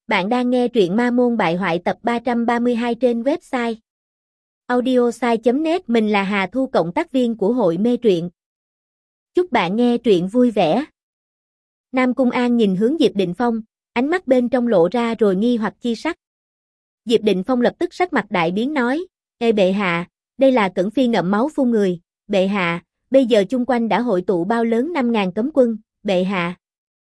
Bạn đang nghe truyện Ma Môn Bại Hoại tập 332 trên website audiosai.net. Mình là Hà Thu, cộng tác viên của hội mê truyện. Chúc bạn nghe truyện vui vẻ. Nam Cung An nhìn hướng Diệp Định Phong, ánh mắt bên trong lộ ra rồi nghi hoặc chi sắc. Diệp Định Phong lập tức sắc mặt đại biến nói: Ê bệ hạ, đây là Cẩn Phi ngậm máu phun người. Bệ hạ, bây giờ chung quanh đã hội tụ bao lớn 5.000 cấm quân. Bệ hạ.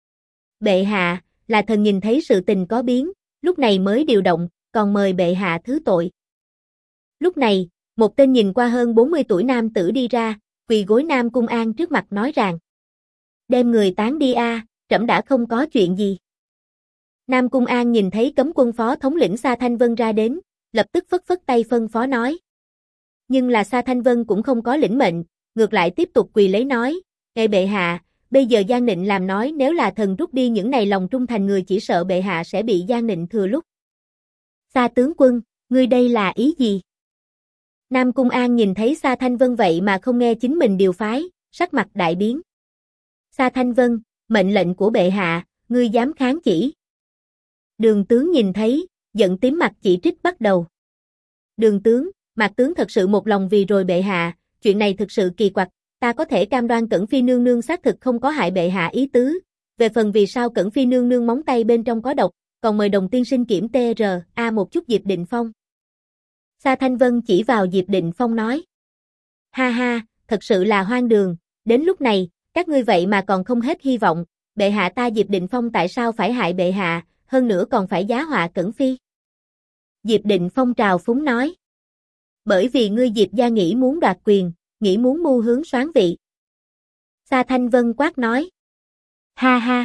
Bệ hạ, là thần nhìn thấy sự tình có biến, lúc này mới điều động, còn mời bệ hạ thứ tội. Lúc này, một tên nhìn qua hơn 40 tuổi nam tử đi ra, quỳ gối Nam Cung An trước mặt nói rằng: Đem người tán đi a, trẫm đã không có chuyện gì. Nam Cung An nhìn thấy cấm quân phó thống lĩnh Sa Thanh Vân ra đến, lập tức phất phất tay phân phó nói. Nhưng là Sa Thanh Vân cũng không có lĩnh mệnh, ngược lại tiếp tục quỳ lấy nói: Ê bệ hạ, bây giờ Giang Nịnh làm nói nếu là thần rút đi những này lòng trung thành người, chỉ sợ bệ hạ sẽ bị Giang Nịnh thừa lúc. Sa tướng quân, ngươi đây là ý gì? Nam Cung An nhìn thấy Sa Thanh Vân vậy mà không nghe chính mình điều phái, sắc mặt đại biến. Sa Thanh Vân, mệnh lệnh của bệ hạ, ngươi dám kháng chỉ? Đường tướng nhìn thấy, giận tím mặt chỉ trích bắt đầu. Đường tướng, Mạc tướng thật sự một lòng vì rồi bệ hạ, chuyện này thực sự kỳ quặc. Ta có thể cam đoan Cẩn Phi nương nương xác thực không có hại bệ hạ ý tứ. Về phần vì sao Cẩn Phi nương nương móng tay bên trong có độc, còn mời đồng tiên sinh kiểm TRA một chút. Diệp Định Phong. Sa Thanh Vân chỉ vào Diệp Định Phong nói: Ha ha, thật sự là hoang đường, đến lúc này, các ngươi vậy mà còn không hết hy vọng. Bệ hạ, ta Diệp Định Phong tại sao phải hại bệ hạ, hơn nữa còn phải giá họa Cẩn Phi? Diệp Định Phong trào phúng nói: Bởi vì ngươi Diệp gia nghĩ muốn đoạt quyền, nghĩ muốn mưu hướng soán vị. Sa Thanh Vân quát nói: Ha ha.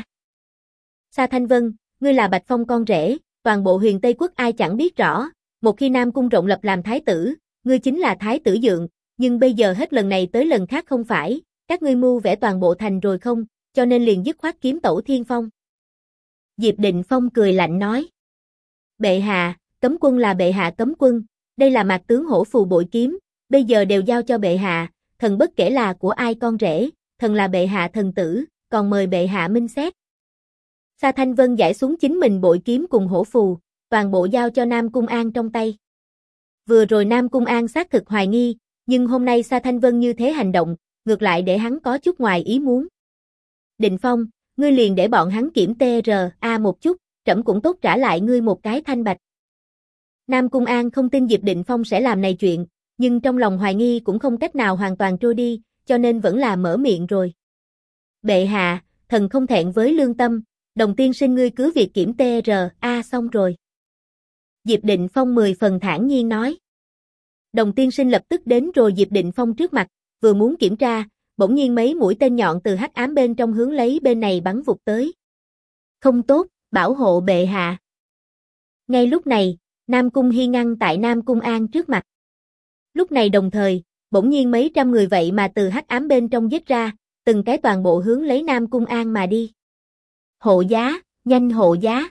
Sa Thanh Vân, ngươi là Bạch Phong con rể, toàn bộ Huyền Tây Quốc ai chẳng biết rõ, một khi Nam Cung Rộng lập làm thái tử, ngươi chính là thái tử dượng, nhưng bây giờ hết lần này tới lần khác không phải, các ngươi mưu vẽ toàn bộ thành rồi không, cho nên liền dứt khoát kiếm Tẩu Thiên Phong. Diệp Định Phong cười lạnh nói: Bệ hạ, cấm quân là bệ hạ cấm quân, đây là Mạc tướng hổ phù bội kiếm, bây giờ đều giao cho bệ hạ, thần bất kể là của ai con rể, thần là bệ hạ thần tử, còn mời bệ hạ minh xét. Sa Thanh Vân giải xuống chính mình bội kiếm cùng hổ phù, toàn bộ giao cho Nam Cung An trong tay. Vừa rồi Nam Cung An xác thực hoài nghi, nhưng hôm nay Sa Thanh Vân như thế hành động, ngược lại để hắn có chút ngoài ý muốn. Định Phong, ngươi liền để bọn hắn kiểm TRA một chút, trẫm cũng tốt trả lại ngươi một cái thanh bạch. Nam Cung An không tin Diệp Định Phong sẽ làm này chuyện, nhưng trong lòng hoài nghi cũng không cách nào hoàn toàn trôi đi, cho nên vẫn là mở miệng rồi. Bệ hạ, thần không thẹn với lương tâm, đồng tiên sinh ngươi cứ việc kiểm TRA xong rồi. Diệp Định Phong 10 phần thản nhiên nói. Đồng tiên sinh lập tức đến rồi Diệp Định Phong trước mặt, vừa muốn kiểm tra, bỗng nhiên mấy mũi tên nhọn từ hắc ám bên trong hướng lấy bên này bắn vụt tới. Không tốt, bảo hộ bệ hạ. Ngay lúc này, Nam Cung Hi ngăn tại Nam Cung An trước mặt. Lúc này đồng thời, bỗng nhiên mấy trăm người vậy mà từ hắc ám bên trong giết ra, từng cái toàn bộ hướng lấy Nam Cung An mà đi. Hộ giá, nhanh hộ giá.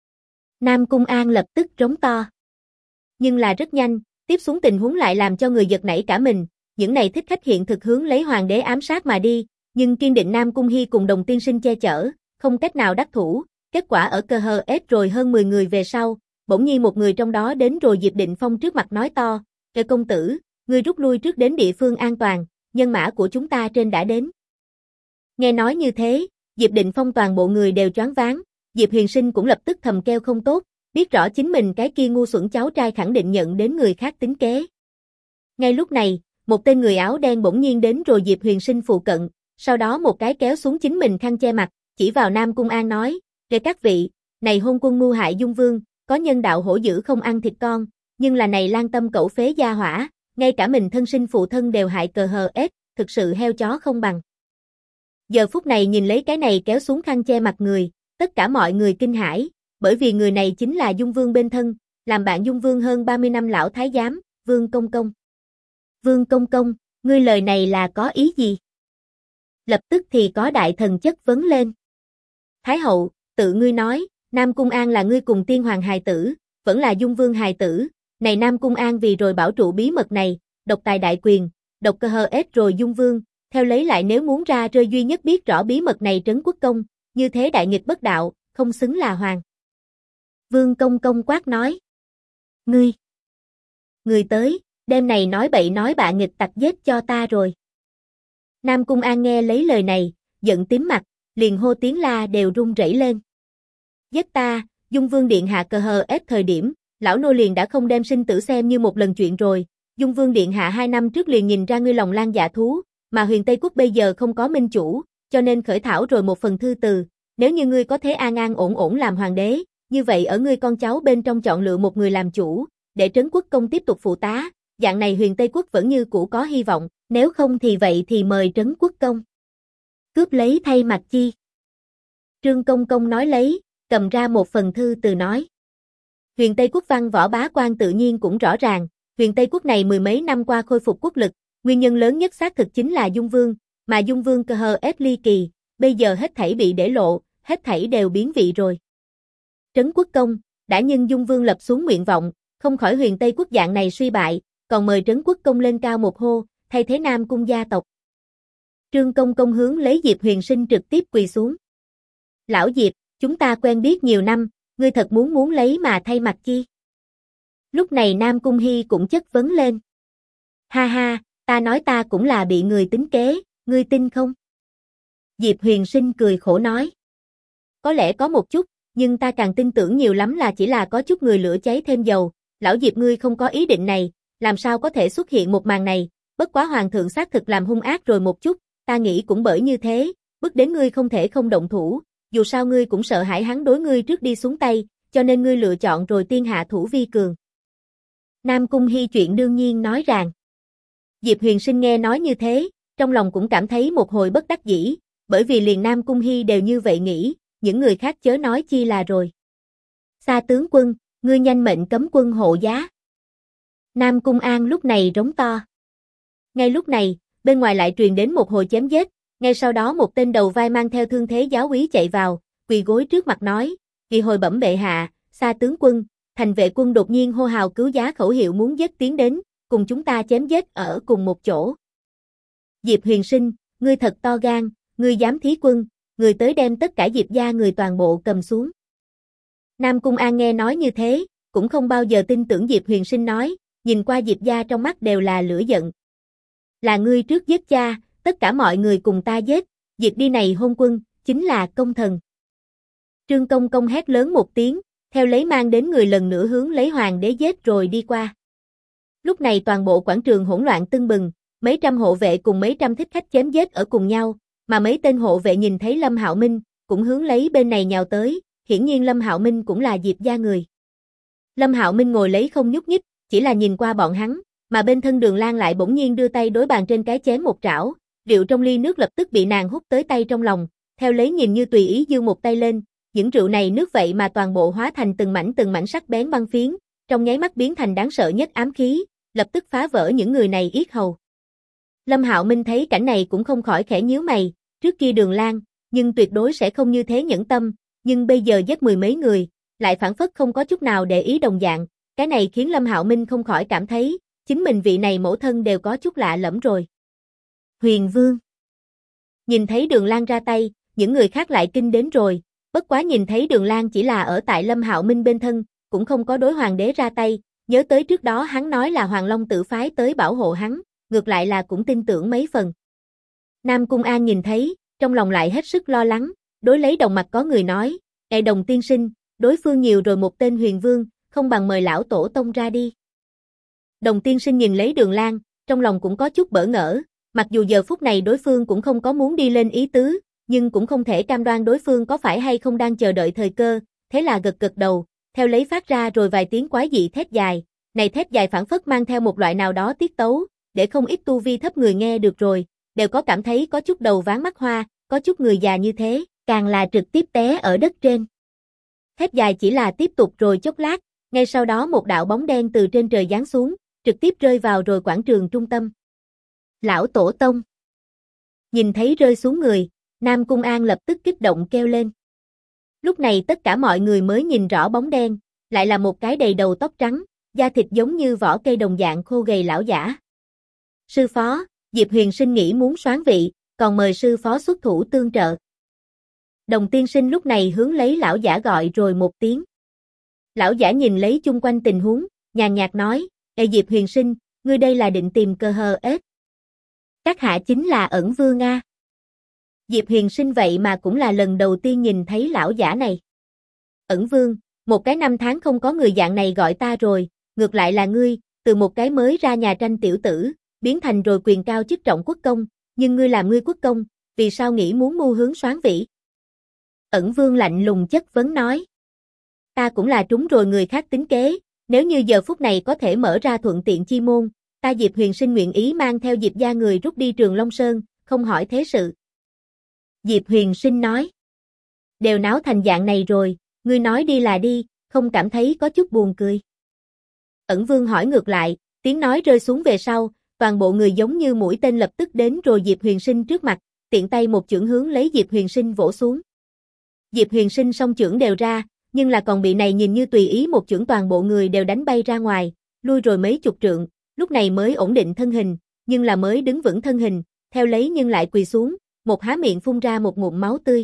Nam Cung An lập tức trống to. Nhưng là rất nhanh, tiếp xuống tình huống lại làm cho người giật nảy cả mình, những này thích khách hiện thực hướng lấy hoàng đế ám sát mà đi, nhưng kiên định Nam Cung Hi cùng đồng tiên sinh che chở, không cách nào đắc thủ, kết quả ở cơ hờ ết rồi hơn 10 người về sau, bỗng nhiên một người trong đó đến rồi Diệp Định Phong trước mặt nói to: Ê công tử, ngươi rút lui trước đến địa phương an toàn, nhân mã của chúng ta trên đã đến. Nghe nói như thế, Diệp Định Phong toàn bộ người đều choáng váng, Diệp Huyền Sinh cũng lập tức thầm kêu không tốt, biết rõ chính mình cái kia ngu xuẩn cháu trai khẳng định nhận đến người khác tính kế. Ngay lúc này, một tên người áo đen bỗng nhiên đến rồi Diệp Huyền Sinh phụ cận, sau đó một cái kéo xuống chính mình khăn che mặt, chỉ vào Nam Cung An nói: Kể các vị, này hôn quân mưu hại Dung Vương, có nhân đạo hổ dữ không ăn thịt con, nhưng là này lang tâm cẩu phế gia hỏa, ngay cả mình thân sinh phụ thân đều hại cờ hờ ết, thực sự heo chó không bằng. Giờ phút này nhìn lấy cái này kéo xuống khăn che mặt người, tất cả mọi người kinh hãi, bởi vì người này chính là Dung Vương bên thân, làm bạn Dung Vương hơn 30 năm lão thái giám, Vương Công Công. Vương Công Công, ngươi lời này là có ý gì? Lập tức thì có đại thần chất vấn lên. Thái hậu, tự ngươi nói, Nam Cung An là ngươi cùng tiên hoàng hài tử, vẫn là Dung Vương hài tử, này Nam Cung An vì rồi bảo trụ bí mật này, độc tài đại quyền, độc cơ hờ ết rồi Dung Vương, theo lấy lại nếu muốn ra rơi duy nhất biết rõ bí mật này trấn quốc công, như thế đại nghịch bất đạo, không xứng là hoàng. Vương Công Công quát nói. Người tới, đêm này nói bậy nói bạ nghịch tặc giết cho ta rồi. Nam Cung An nghe lấy lời này, giận tím mặt, liền hô tiếng la đều run rẩy lên. Giết ta, Dung Vương Điện Hạ cờ hờ ép thời điểm, lão nô liền đã không đem sinh tử xem như một lần chuyện rồi. Dung Vương Điện Hạ 2 năm trước liền nhìn ra ngươi lòng lang dạ thú, mà Huyền Tây Quốc bây giờ không có minh chủ, cho nên khởi thảo rồi một phần thư từ. Nếu như ngươi có thể an an ổn ổn làm hoàng đế, như vậy ở ngươi con cháu bên trong chọn lựa một người làm chủ, để Trấn Quốc Công tiếp tục phụ tá, dạng này Huyền Tây Quốc vẫn như cũ có hy vọng, nếu không thì vậy thì mời Trấn Quốc Công cướp lấy thay mặt chi. Trương Công Công nói lấy, cầm ra một phần thư từ nói. Huyền Tây Quốc văn võ bá quan tự nhiên cũng rõ ràng, Huyền Tây Quốc này mười mấy năm qua khôi phục quốc lực, nguyên nhân lớn nhất xác thực chính là Dung Vương, mà Dung Vương cơ hờ ép ly kỳ, bây giờ hết thảy bị để lộ, hết thảy đều biến vị rồi. Trấn Quốc Công, đã nhưng Dung Vương lập xuống nguyện vọng, không khỏi Huyền Tây Quốc dạng này suy bại, còn mời Trấn Quốc Công lên cao một hô, thay thế Nam Cung gia tộc. Trương Công Công hướng lấy Diệp Huyền Sinh trực tiếp quỳ xuống. Lão Diệp, chúng ta quen biết nhiều năm, ngươi thật muốn lấy mà thay mặt chi? Lúc này Nam Cung Hy cũng chất vấn lên. Ha ha, ta nói ta cũng là bị người tính kế, ngươi tin không? Diệp Huyền Sinh cười khổ nói. Có lẽ có một chút, nhưng ta càng tin tưởng nhiều lắm là chỉ là có chút người lửa cháy thêm dầu. Lão Diệp ngươi không có ý định này, làm sao có thể xuất hiện một màn này, bất quá hoàng thượng xác thực làm hung ác rồi một chút, ta nghĩ cũng bởi như thế, bức đến ngươi không thể không động thủ, dù sao ngươi cũng sợ hãi hắn đối ngươi trước đi xuống tay, cho nên ngươi lựa chọn rồi tiên hạ thủ vi cường. Nam Cung Hy chuyện đương nhiên nói rằng. Diệp Huyền Sinh nghe nói như thế, trong lòng cũng cảm thấy một hồi bất đắc dĩ, bởi vì liền Nam Cung Hy đều như vậy nghĩ, những người khác chớ nói chi là rồi. Xa tướng quân, ngươi nhanh mệnh cấm quân hộ giá. Nam Cung An lúc này rống to. Ngay lúc này, bên ngoài lại truyền đến một hồi chém giết, ngay sau đó một tên đầu vai mang theo thương thế giáo úy chạy vào, quỳ gối trước mặt nói, kỳ hồi bẩm bệ hạ, Xa tướng quân, thành vệ quân đột nhiên hô hào cứu giá khẩu hiệu muốn giết tiến đến, cùng chúng ta chém giết ở cùng một chỗ. Diệp Huyền Sinh, ngươi thật to gan, ngươi dám thí quân, ngươi tới đem tất cả Diệp gia người toàn bộ cầm xuống. Nam Cung An nghe nói như thế, cũng không bao giờ tin tưởng Diệp Huyền Sinh nói, nhìn qua Diệp gia trong mắt đều là lửa giận. Là ngươi trước giết cha, tất cả mọi người cùng ta giết, diệt đi này hôn quân, chính là công thần. Trương Công Công hét lớn một tiếng, theo lấy mang đến người lần nữa hướng lấy hoàng đế giết rồi đi qua. Lúc này toàn bộ quảng trường hỗn loạn tưng bừng, mấy trăm hộ vệ cùng mấy trăm thích khách chém giết ở cùng nhau, mà mấy tên hộ vệ nhìn thấy Lâm Hạo Minh, cũng hướng lấy bên này nhào tới, hiển nhiên Lâm Hạo Minh cũng là Diệp gia người. Lâm Hạo Minh ngồi lấy không nhúc nhích, chỉ là nhìn qua bọn hắn, mà bên thân Đường Lan lại bỗng nhiên đưa tay đối bàn trên cái chén một trảo, rượu trong ly nước lập tức bị nàng hút tới tay trong lòng, theo lấy nhìn như tùy ý giương một tay lên, những rượu này nước vậy mà toàn bộ hóa thành từng mảnh sắc bén băng phiến, trong nháy mắt biến thành đáng sợ nhất ám khí, lập tức phá vỡ những người này yết hầu. Lâm Hạo Minh thấy cảnh này cũng không khỏi khẽ nhíu mày, trước kia Đường Lan, nhưng tuyệt đối sẽ không như thế nhẫn tâm, nhưng bây giờ giết mười mấy người, lại phản phất không có chút nào để ý đồng dạng, cái này khiến Lâm Hạo Minh không khỏi cảm thấy, chính mình vị này mẫu thân đều có chút lạ lẫm rồi. Huyền Vương. Nhìn thấy Đường Lan ra tay, những người khác lại kinh đến rồi, bất quá nhìn thấy Đường Lan chỉ là ở tại Lâm Hạo Minh bên thân, cũng không có đối hoàng đế ra tay, nhớ tới trước đó hắn nói là Hoàng Long tự phái tới bảo hộ hắn, ngược lại là cũng tin tưởng mấy phần. Nam Cung An nhìn thấy, trong lòng lại hết sức lo lắng, đối lấy Đồng Mặc có người nói, Đồng tiên sinh, đối phương nhiều rồi một tên Huyền Vương, không bằng mời lão tổ tông ra đi. Đồng tiên sinh nhìn lấy Đường Lan, trong lòng cũng có chút bỡ ngỡ, mặc dù giờ phút này đối phương cũng không có muốn đi lên ý tứ, nhưng cũng không thể cam đoan đối phương có phải hay không đang chờ đợi thời cơ, thế là gật gật đầu, theo lấy phát ra rồi vài tiếng quái dị thét dài, này thét dài phảng phất mang theo một loại nào đó tiết tấu, để không ít tu vi thấp người nghe được rồi, đều có cảm thấy có chút đầu váng mắt hoa, có chút người già như thế, càng là trực tiếp té ở đất trên. Thét dài chỉ là tiếp tục rồi chốc lát, ngay sau đó một đạo bóng đen từ trên trời giáng xuống, trực tiếp rơi vào rồi quảng trường trung tâm. Lão tổ tông. Nhìn thấy rơi xuống người, Nam Cung An lập tức kích động kêu lên. Lúc này tất cả mọi người mới nhìn rõ bóng đen, lại là một cái đầy đầu tóc trắng, da thịt giống như vỏ cây đồng dạng khô gầy lão giả. Sư phó, Diệp Huyền Sinh nghĩ muốn soán vị, còn mời sư phó xuất thủ tương trợ. Đồng tiên sinh lúc này hướng lấy lão giả gọi rồi một tiếng. Lão giả nhìn lấy chung quanh tình huống, nhàn nhạt nói, Ê Diệp Huyền Sinh, ngươi đây là định tìm cơ hờ ết. Các hạ chính là Ẩn Vương a. Diệp Huyền Sinh vậy mà cũng là lần đầu tiên nhìn thấy lão giả này. Ẩn Vương, một cái năm tháng không có người dạng này gọi ta rồi, ngược lại là ngươi, từ một cái mới ra nhà tranh tiểu tử, biến thành rồi quyền cao chức trọng quốc công, nhưng ngươi làm ngươi quốc công, vì sao nghĩ muốn mưu hướng soán vĩ? Ẩn Vương lạnh lùng chất vấn nói. Ta cũng là trúng rồi người khác tính kế, nếu như giờ phút này có thể mở ra thuận tiện chi môn, ta Diệp Huyền Sinh nguyện ý mang theo Diệp gia người rút đi Trường Long Sơn, không hỏi thế sự. Diệp Huyền Sinh nói. Đều náo thành dạng này rồi, ngươi nói đi là đi, không cảm thấy có chút buồn cười. Ẩn Vương hỏi ngược lại, tiếng nói rơi xuống về sau, toàn bộ người giống như mũi tên lập tức đến rồi Diệp Huyền Sinh trước mặt, tiện tay một chưởng hướng lấy Diệp Huyền Sinh vỗ xuống. Diệp Huyền Sinh song chưởng đều ra, nhưng là còn bị này nhìn như tùy ý một chưởng toàn bộ người đều đánh bay ra ngoài, lui rồi mấy chục trượng, lúc này mới ổn định thân hình, nhưng là mới đứng vững thân hình, theo lấy nhưng lại quỳ xuống, một há miệng phun ra một ngụm máu tươi.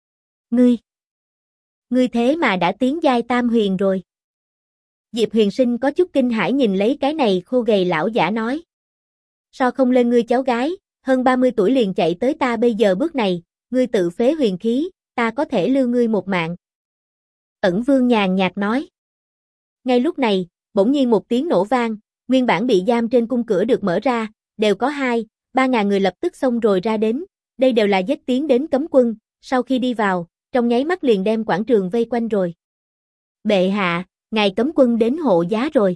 Ngươi thế mà đã tiến giai tam huyền rồi. Diệp Huyền Sinh có chút kinh hãi nhìn lấy cái này khô gầy lão giả nói. So không lên ngươi cháu gái, hơn 30 tuổi liền chạy tới ta bây giờ bước này, ngươi tự phế huyền khí, ta có thể lưu ngươi một mạng. Ẩn Vương nhàn nhạt nói. Ngay lúc này, bỗng nhiên một tiếng nổ vang, nguyên bản bị giam trên cung cửa được mở ra, đều có 2-3 ngàn người lập tức xông rồi ra đến, đây đều là dắt tiến đến cấm quân, sau khi đi vào, trong nháy mắt liền đem quảng trường vây quanh rồi. Bệ hạ, ngài cấm quân đến hộ giá rồi.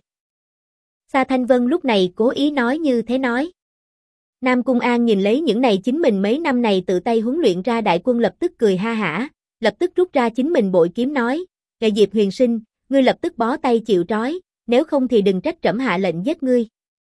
Sa Thanh Vân lúc này cố ý nói như thế nói. Nam Cung An nhìn lấy những này chính mình mấy năm này tự tay huấn luyện ra đại quân lập tức cười ha hả, lập tức rút ra chính mình bội kiếm nói, Ngài Diệp Huyền Sinh, ngươi lập tức bó tay chịu trói, nếu không thì đừng trách trẫm hạ lệnh giết ngươi.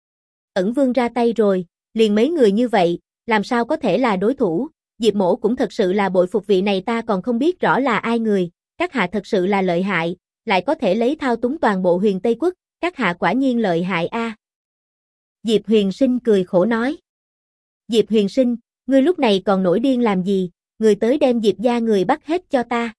Ẩn Vương ra tay rồi, liền mấy người như vậy, làm sao có thể là đối thủ, Diệp Mỗ cũng thật sự là bội phục vị này ta còn không biết rõ là ai người, các hạ thật sự là lợi hại, lại có thể lấy thao túng toàn bộ Huyền Tây Quốc, các hạ quả nhiên lợi hại a. Diệp Huyền Sinh cười khổ nói. Diệp Huyền Sinh, ngươi lúc này còn nổi điên làm gì, người tới đem Diệp gia người bắt hết cho ta.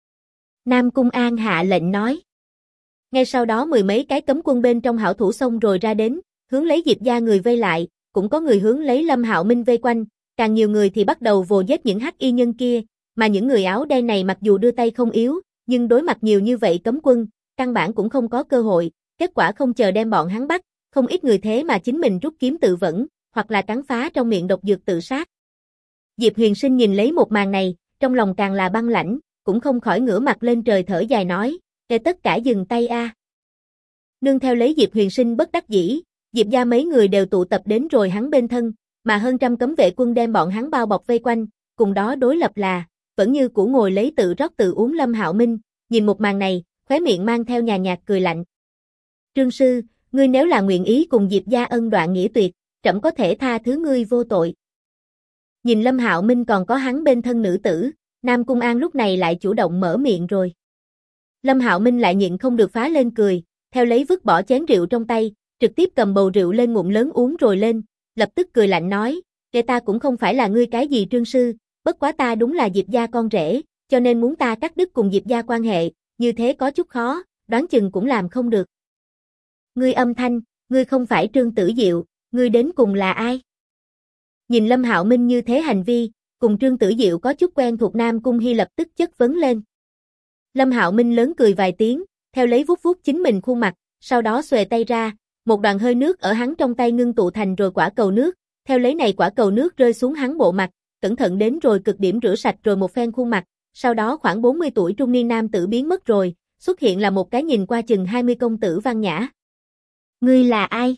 Nam Cung An hạ lệnh nói. Ngay sau đó mười mấy cái cấm quân bên trong hảo thủ xông rồi ra đến, hướng lấy Diệp gia người vây lại, cũng có người hướng lấy Lâm Hạo Minh vây quanh, càng nhiều người thì bắt đầu vồ giết những hắc y nhân kia, mà những người áo đen này mặc dù đưa tay không yếu, nhưng đối mặt nhiều như vậy cấm quân, căn bản cũng không có cơ hội, kết quả không chờ đem bọn hắn bắt, không ít người thế mà chính mình rút kiếm tự vẫn, hoặc là cắn phá trong miệng độc dược tự sát. Diệp Huyền Sinh nhìn lấy một màn này, trong lòng càng là băng lãnh, cũng không khỏi ngửa mặt lên trời thở dài nói, để tất cả dừng tay a. Nương theo lấy Diệp Huyền Sinh bất đắc dĩ, Diệp gia mấy người đều tụ tập đến rồi hắn bên thân, mà hơn trăm cấm vệ quân đem bọn hắn bao bọc vây quanh, cùng đó đối lập là, vẫn như cũ ngồi lấy tự rót tự uống Lâm Hạo Minh, nhìn một màn này, khóe miệng mang theo nhàn nhạt cười lạnh. Trương sư, ngươi nếu là nguyện ý cùng Diệp gia ân đoạn nghĩa tuyệt, trẫm có thể tha thứ ngươi vô tội. Nhìn Lâm Hạo Minh còn có hắn bên thân nữ tử, Nam Cung An lúc này lại chủ động mở miệng rồi. Lâm Hạo Minh lại nhịn không được phá lên cười, theo lấy vứt bỏ chén rượu trong tay, trực tiếp cầm bầu rượu lên ngụm lớn uống rồi lên, lập tức cười lạnh nói, kẻ ta cũng không phải là ngươi cái gì Trương sư, bất quá ta đúng là Diệp gia con rể, cho nên muốn ta cắt đứt cùng Diệp gia quan hệ, như thế có chút khó, đoán chừng cũng làm không được. Ngươi âm thanh, ngươi không phải Trương Tử Diệu, ngươi đến cùng là ai? Nhìn Lâm Hạo Minh như thế hành vi, cùng Trương Tử Diệu có chút quen thuộc Nam Cung Hi lập tức chất vấn lên. Lâm Hạo Minh lớn cười vài tiếng, theo lấy vuốt vuốt chính mình khuôn mặt, sau đó xuề tay ra, một đoàn hơi nước ở hắn trong tay ngưng tụ thành rồi quả cầu nước, theo lấy này quả cầu nước rơi xuống hắn bộ mặt, cẩn thận đến rồi cực điểm rửa sạch rồi một phen khuôn mặt, sau đó khoảng 40 tuổi trung niên nam tử biến mất rồi, xuất hiện là một cái nhìn qua chừng 20 công tử văn nhã. Ngươi là ai?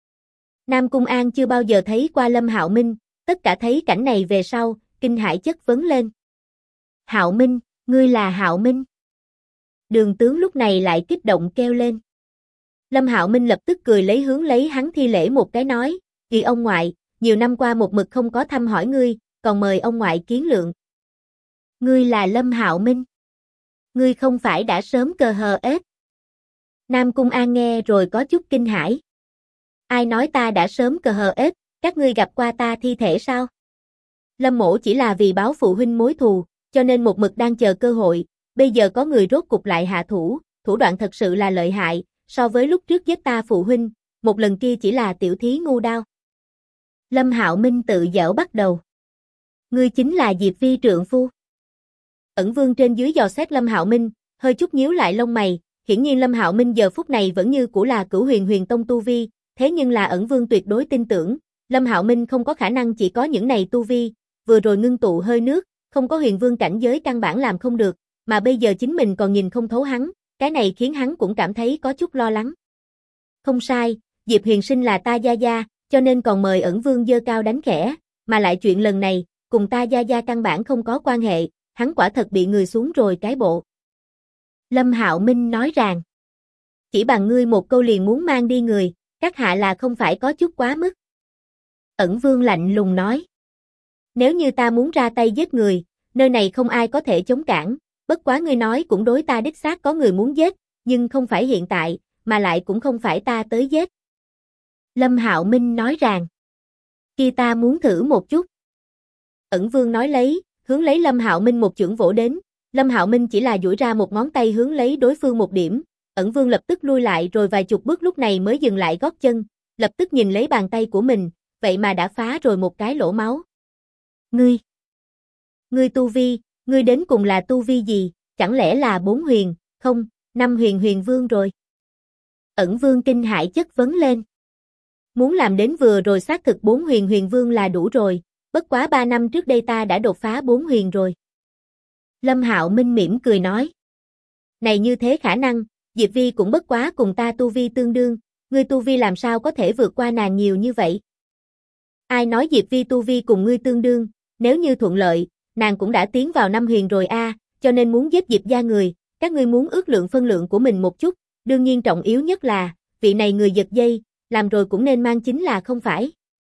Nam Cung An chưa bao giờ thấy qua Lâm Hạo Minh, tất cả thấy cảnh này về sau, kinh hãi chất vấn lên. Hạo Minh, ngươi là Hạo Minh. Đường tướng lúc này lại kích động kêu lên. Lâm Hạo Minh lập tức cười lấy hướng lấy hắn thi lễ một cái nói, vì ông ngoại, nhiều năm qua một mực không có thăm hỏi ngươi, còn mời ông ngoại kiến lượng. Ngươi là Lâm Hạo Minh. Ngươi không phải đã sớm cờ hờ ết. Nam Cung An nghe rồi có chút kinh hãi. Ai nói ta đã sớm cờ hờ ết, các ngươi gặp qua ta thi thể sao? Lâm mỗ chỉ là vì báo phụ huynh mối thù, cho nên một mực đang chờ cơ hội, bây giờ có người rốt cục lại hạ thủ, thủ đoạn thật sự là lợi hại, so với lúc trước giết ta phụ huynh, một lần kia chỉ là tiểu thí ngu đao. Lâm Hạo Minh tự giễu bắt đầu. Ngươi chính là Diệp Vi trượng phu. Ẩn Vương trên dưới dò xét Lâm Hạo Minh, hơi chút nhíu lại lông mày, hiển nhiên Lâm Hạo Minh giờ phút này vẫn như cũ là Cửu Huyền Huyền Tông tu vi, thế nhưng là Ẩn Vương tuyệt đối tin tưởng, Lâm Hạo Minh không có khả năng chỉ có những này tu vi, vừa rồi ngưng tụ hơi nước, không có Huyền Vương cảnh giới căn bản làm không được, mà bây giờ chính mình còn nhìn không thấu hắn, cái này khiến hắn cũng cảm thấy có chút lo lắng. Không sai, Diệp Huyền Sinh là ta gia gia, cho nên còn mời Ẩn Vương giơ cao đánh khẽ, mà lại chuyện lần này, cùng ta gia gia căn bản không có quan hệ, hắn quả thật bị người xuống rồi cái bộ. Lâm Hạo Minh nói rằng, chỉ bằng ngươi một câu liền muốn mang đi người, các hạ là không phải có chút quá mức. Ẩn Vương lạnh lùng nói, nếu như ta muốn ra tay giết người, nơi này không ai có thể chống cản, bất quá ngươi nói cũng đối ta đích xác có người muốn giết, nhưng không phải hiện tại, mà lại cũng không phải ta tới giết. Lâm Hạo Minh nói rằng, kia ta muốn thử một chút. Ẩn Vương nói lấy, hướng lấy Lâm Hạo Minh một chưởng vỗ đến, Lâm Hạo Minh chỉ là duỗi ra một ngón tay hướng lấy đối phương một điểm, Ẩn Vương lập tức lui lại rồi vài chục bước lúc này mới dừng lại gót chân, lập tức nhìn lấy bàn tay của mình, vậy mà đã phá rồi một cái lỗ máu. Ngươi tu vi, ngươi đến cùng là tu vi gì, chẳng lẽ là 4 huyền, không, 5 huyền huyền vương rồi. Ẩn Vương kinh hãi chất vấn lên. Muốn làm đến vừa rồi xác thực 4 huyền huyền vương là đủ rồi, bất quá 3 năm trước đây ta đã đột phá 4 huyền rồi. Lâm Hạo Minh mỉm cười nói. Này như thế khả năng, Diệp Vi cũng bất quá cùng ta tu vi tương đương, ngươi tu vi làm sao có thể vượt qua nàng nhiều như vậy? Ai nói Diệp Vi tu vi cùng ngươi tương đương, nếu như thuận lợi, nàng cũng đã tiến vào 5 huyền rồi a, cho nên muốn giết Diệp gia người, các ngươi muốn ước lượng phân lượng của mình một chút, đương nhiên trọng yếu nhất là, vị này người giật dây, làm rồi cũng nên mang chính là không phải.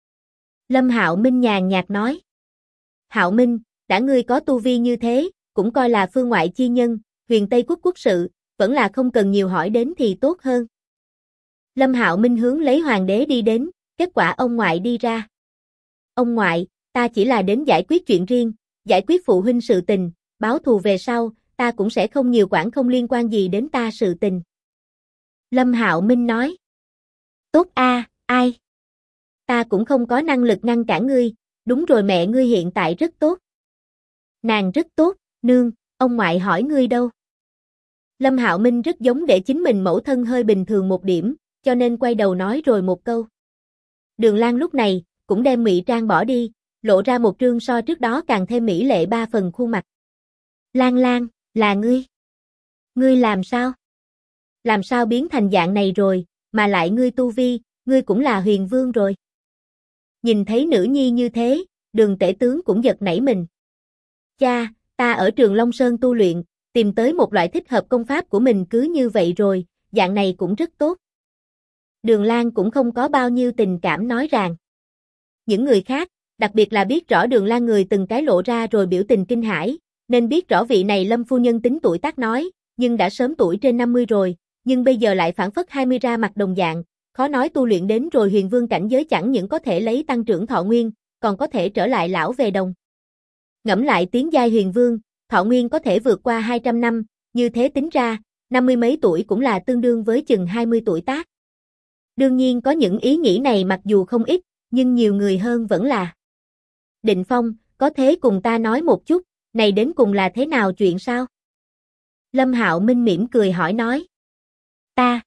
Lâm Hạo Minh nhàn nhạt nói. Hạo Minh, đã ngươi có tu vi như thế, cũng coi là phương ngoại chi nhân, huyền Tây quốc quốc sự, vẫn là không cần nhiều hỏi đến thì tốt hơn. Lâm Hạo Minh hướng lấy hoàng đế đi đến, kết quả ông ngoại đi ra. Ông ngoại, ta chỉ là đến giải quyết chuyện riêng, giải quyết phụ huynh sự tình, báo thù về sau, ta cũng sẽ không nhiều quản không liên quan gì đến ta sự tình. Lâm Hạo Minh nói. Tốt a, ai? Ta cũng không có năng lực ngăn cản ngươi, đúng rồi mẹ ngươi hiện tại rất tốt. Nàng rất tốt, nương, ông ngoại hỏi ngươi đâu? Lâm Hạo Minh rất giống để chính mình mẫu thân hơi bình thường một điểm, cho nên quay đầu nói rồi một câu. Đường Lan lúc này, cũng đem ngụy trang bỏ đi, lộ ra một trương so trước đó càng thêm mỹ lệ 3 phần khuôn mặt. Lan Lan, là ngươi? Ngươi làm sao? Làm sao biến thành dạng này rồi, mà lại ngươi tu vi, ngươi cũng là huyền vương rồi. Nhìn thấy nữ nhi như thế, Đường tể tướng cũng giật nảy mình. Cha, ta ở Trường Long Sơn tu luyện, tìm tới một loại thích hợp công pháp của mình cứ như vậy rồi, dạng này cũng rất tốt. Đường Lan cũng không có bao nhiêu tình cảm nói rằng. Những người khác, đặc biệt là biết rõ Đường Lan người từng cái lộ ra rồi biểu tình kinh hãi, nên biết rõ vị này Lâm phu nhân tính tuổi tác nói, nhưng đã sớm tuổi trên 50 rồi, nhưng bây giờ lại phản phất 20 ra mặt đồng dạng, khó nói tu luyện đến rồi huyền vương cảnh giới chẳng những có thể lấy tăng trưởng thọ nguyên, còn có thể trở lại lão về đồng. Ngẫm lại tiến giai huyền vương, thọ nguyên có thể vượt qua 200 năm, như thế tính ra, 50 mấy tuổi cũng là tương đương với chừng 20 tuổi tác. Đương nhiên có những ý nghĩ này mặc dù không ít, nhưng nhiều người hơn vẫn là. Định Phong, có thế cùng ta nói một chút, này đến cùng là thế nào chuyện sao? Lâm Hạo Minh mỉm cười hỏi nói. Ta.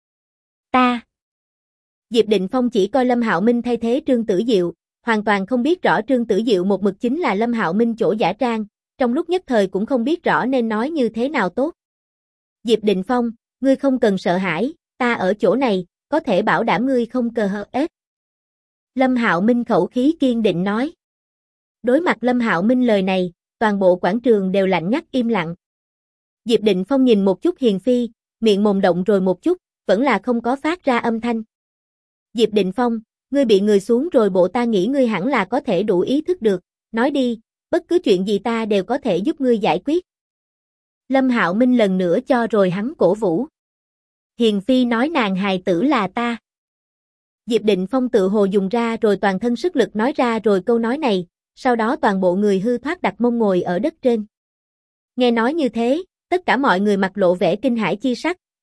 Diệp Định Phong chỉ coi Lâm Hạo Minh thay thế Trương Tử Diệu, hoàn toàn không biết rõ Trương Tử Diệu một mực chính là Lâm Hạo Minh chỗ giả trang, trong lúc nhất thời cũng không biết rõ nên nói như thế nào tốt. Diệp Định Phong, ngươi không cần sợ hãi, ta ở chỗ này, có thể bảo đảm ngươi không cờ hờ ết. Lâm Hạo Minh khẩu khí kiên định nói. Đối mặt Lâm Hạo Minh lời này, toàn bộ quảng trường đều lạnh ngắt im lặng. Diệp Định Phong nhìn một chút Hiền Phi, miệng mồm động rồi một chút, vẫn là không có phát ra âm thanh. Diệp Định Phong, ngươi bị người xuống rồi bộ ta nghĩ ngươi hẳn là có thể đủ ý thức được, nói đi, bất cứ chuyện gì ta đều có thể giúp ngươi giải quyết. Lâm Hạo Minh lần nữa cho rồi hắn cổ vũ. Hiền Phi nói nàng hài tử là ta. Diệp Định Phong tự hồ dùng ra rồi toàn thân sức lực nói ra rồi câu nói này, sau đó toàn bộ người hư thoát đặt mông ngồi ở đất trên. Nghe nói như thế, tất cả mọi người mặt lộ vẻ kinh hãi chi sắc,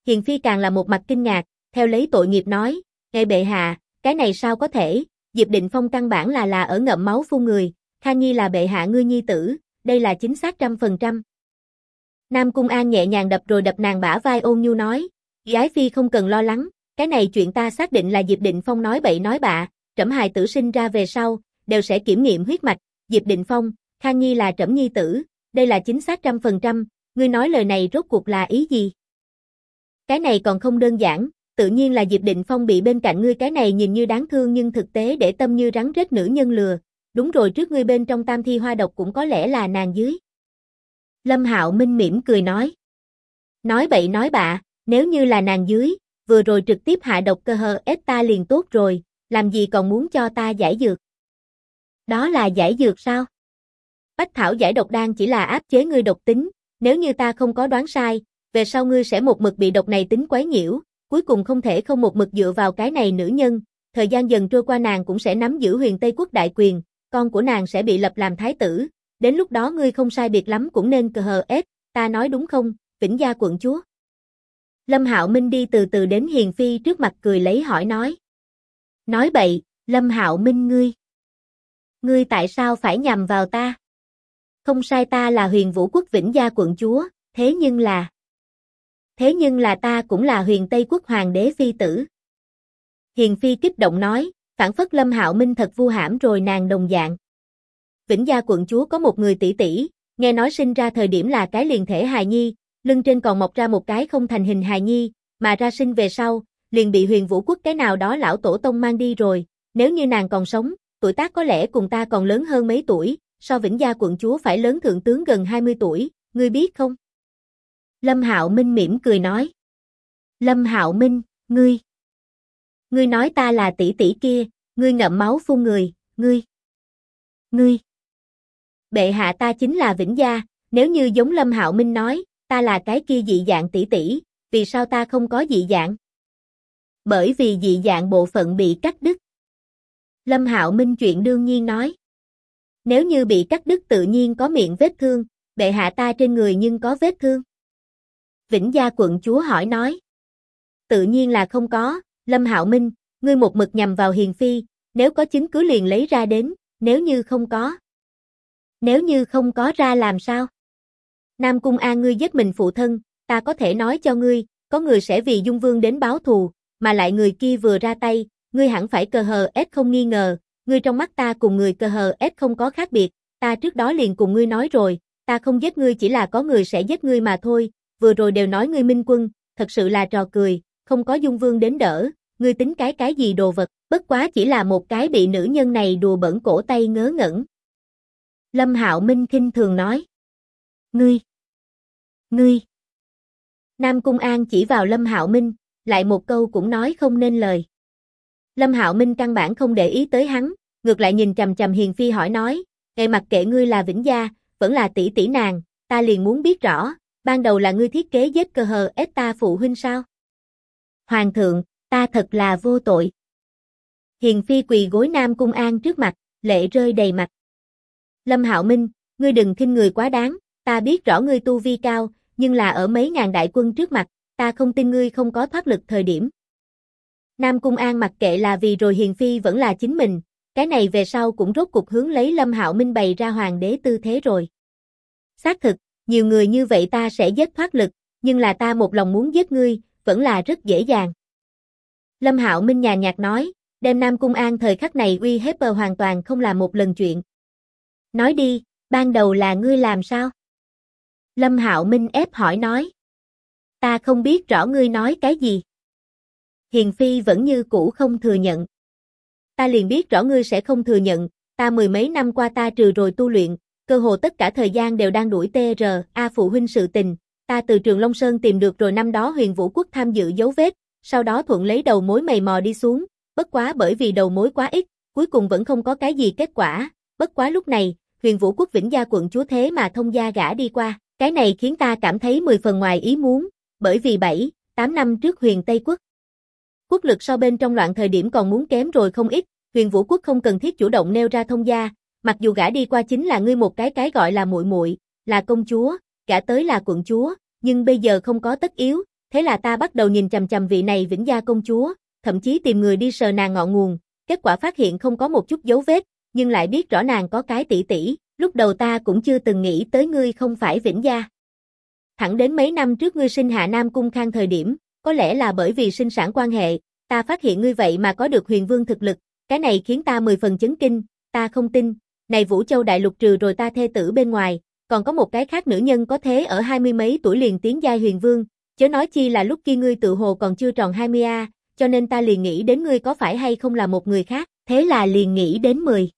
Hiền Phi càng là một mặt kinh ngạc, theo lấy tội nghiệp nói, ngài bệ hạ, cái này sao có thể, Diệp Định Phong căn bản là ở ngậm máu phun người, Kha Nhi là bệ hạ ngươi nhi tử, đây là chính xác 100%. Nam Cung An nhẹ nhàng đập rồi đập nàng bả vai ôn nhu nói, Ái Phi không cần lo lắng, cái này chuyện ta xác định là Diệp Định Phong nói bậy nói bạ, trẫm hài tử sinh ra về sau, đều sẽ kiểm nghiệm huyết mạch, Diệp Định Phong, Kha Nhi là trẫm nhi tử, đây là chính xác 100%, ngươi nói lời này rốt cuộc là ý gì? Cái này còn không đơn giản, tự nhiên là Diệp Định Phong bị bên cạnh ngươi cái này nhìn như đáng thương nhưng thực tế để tâm như rắn rết nữ nhân lừa, đúng rồi trước ngươi bên trong tam thi hoa độc cũng có lẽ là nàng dưới. Lâm Hạo Minh mỉm cười nói. Nói bậy nói bạ, nếu như là nàng dưới, vừa rồi trực tiếp hạ độc cơ hờ ép ta liền tốt rồi, làm gì còn muốn cho ta giải dược. Đó là giải dược sao? Bách thảo giải độc đan chỉ là áp chế ngươi độc tính, nếu như ta không có đoán sai, về sau ngươi sẽ một mực bị độc này tính quấy nhiễu, cuối cùng không thể không một mực dựa vào cái này nữ nhân, thời gian dần trôi qua nàng cũng sẽ nắm giữ Huyền Tây Quốc đại quyền, con của nàng sẽ bị lập làm thái tử, đến lúc đó ngươi không sai biệt lắm cũng nên cờ hờ ép, ta nói đúng không, Vĩnh Gia quận chúa. Lâm Hạo Minh đi từ từ đến Hiền Phi trước mặt cười lấy hỏi nói. Nói bậy, Lâm Hạo Minh ngươi tại sao phải nhằm vào ta? Không sai ta là Huyền Vũ Quốc Vĩnh Gia quận chúa, thế nhưng là ta cũng là Huyền Tây Quốc hoàng đế phi tử. Hiền Phi kích động nói, phản phất Lâm Hạo Minh thật vu hãm rồi nàng đồng dạng. Vĩnh Gia quận chúa có một người tỷ tỷ, nghe nói sinh ra thời điểm là cái liền thể hài nhi, lưng trên còn mọc ra một cái không thành hình hài nhi, mà ra sinh về sau, liền bị Huyền Vũ Quốc cái nào đó lão tổ tông mang đi rồi, nếu như nàng còn sống, tuổi tác có lẽ cùng ta còn lớn hơn mấy tuổi, so Vĩnh Gia quận chúa phải lớn thượng tướng gần 20 tuổi, ngươi biết không? Lâm Hạo Minh mỉm cười nói. Lâm Hạo Minh, ngươi nói ta là tỷ tỷ kia, ngươi ngậm máu phun người, ngươi. Bệ hạ ta chính là Vĩnh Gia, nếu như giống Lâm Hạo Minh nói, ta là cái kia dị dạng tỷ tỷ, vì sao ta không có dị dạng? Bởi vì dị dạng bộ phận bị cắt đứt. Lâm Hạo Minh chuyện đương nhiên nói. Nếu như bị cắt đứt tự nhiên có miệng vết thương, bệ hạ ta trên người nhưng có vết thương. Vĩnh Gia quận chúa hỏi nói. Tự nhiên là không có, Lâm Hạo Minh, ngươi một mực nhằm vào Hiền Phi, nếu có chứng cứ liền lấy ra đến, nếu như không có ra làm sao? Nam Cung An ngươi giết mình phụ thân, ta có thể nói cho ngươi, có người sẽ vì Dung Vương đến báo thù, mà lại người kia vừa ra tay, ngươi hẳn phải cờ hờ ép không nghi ngờ, ngươi trong mắt ta cùng người cờ hờ ép không có khác biệt, ta trước đó liền cùng ngươi nói rồi, ta không giết ngươi chỉ là có người sẽ giết ngươi mà thôi, vừa rồi đều nói ngươi minh quân, thật sự là trò cười, không có Dung Vương đến đỡ, ngươi tính cái gì đồ vật, bất quá chỉ là một cái bị nữ nhân này đùa bẩn cổ tay ngớ ngẩn. Lâm Hạo Minh khinh thường nói. Ngươi. Nam Cung An chỉ vào Lâm Hạo Minh, lại một câu cũng nói không nên lời. Lâm Hạo Minh căn bản không để ý tới hắn, ngược lại nhìn chằm chằm Hiền Phi hỏi nói, "Ngài mặc kệ ngươi là Vĩnh Gia, vẫn là tỷ tỷ nàng, ta liền muốn biết rõ, ban đầu là ngươi thiết kế giết cờ hờ ép ta phụ huynh sao?" Hoàng thượng, ta thật là vô tội. Hiền Phi quỳ gối Nam Cung An trước mặt, lệ rơi đầy mặt. Lâm Hạo Minh, ngươi đừng khinh người quá đáng, ta biết rõ ngươi tu vi cao, nhưng là ở mấy ngàn đại quân trước mặt, ta không tin ngươi không có thoát lực thời điểm. Nam Cung An mặc kệ là vì rồi Hiền Phi vẫn là chính mình, cái này về sau cũng rốt cục hướng lấy Lâm Hạo Minh bày ra hoàng đế tư thế rồi. Xác thực, nhiều người như vậy ta sẽ giết thoát lực, nhưng là ta một lòng muốn giết ngươi, vẫn là rất dễ dàng. Lâm Hạo Minh nhàn nhạt nói, đem Nam Cung An thời khắc này uy hiếp hoàn toàn không là một lần chuyện. Nói đi, ban đầu là ngươi làm sao? Lâm Hạo Minh ép hỏi nói. Ta không biết rõ ngươi nói cái gì. Hiền Phi vẫn như cũ không thừa nhận. Ta liền biết rõ ngươi sẽ không thừa nhận, ta mười mấy năm qua ta trừ rồi tu luyện, cơ hồ tất cả thời gian đều đang đuổi TRA phụ huynh sự tình, ta từ Trường Long Sơn tìm được rồi năm đó Huyền Vũ Quốc tham dự dấu vết, sau đó thuận lấy đầu mối mày mò đi xuống, bất quá bởi vì đầu mối quá ít, cuối cùng vẫn không có cái gì kết quả, bất quá lúc này, Huyền Vũ Quốc Vĩnh Gia quận chúa thế mà thông gia gả đi qua, cái này khiến ta cảm thấy 10 phần ngoài ý muốn, bởi vì 7-8 năm trước Huyền Tây Quốc quốc lực so bên trong loạn thời điểm còn muốn kém rồi không ít, Huyền Vũ Quốc không cần thiết chủ động nêu ra thông gia, mặc dù gả đi qua chính là ngươi một cái gọi là muội muội, là công chúa, gả tới là quận chúa, nhưng bây giờ không có tất yếu, thế là ta bắt đầu nhìn chằm chằm vị này Vĩnh Gia công chúa, thậm chí tìm người đi sờ nàng ngọn nguồn, kết quả phát hiện không có một chút dấu vết, nhưng lại biết rõ nàng có cái tỷ tỷ, lúc đầu ta cũng chưa từng nghĩ tới ngươi không phải Vĩnh Gia. Thẳng đến mấy năm trước ngươi sinh hạ Nam Cung Khang thời điểm, có lẽ là bởi vì sinh sản quan hệ, ta phát hiện ngươi vậy mà có được huyền vương thực lực, cái này khiến ta 10 phần chấn kinh, ta không tin, này Vũ Châu đại lục trừ rồi ta thê tử bên ngoài, còn có một cái khác nữ nhân có thế ở 20 mấy tuổi liền tiến giai huyền vương, chớ nói chi là lúc kia ngươi tự hồ còn chưa tròn 20 cho nên ta liền nghĩ đến ngươi có phải hay không là một người khác, thế là liền nghĩ đến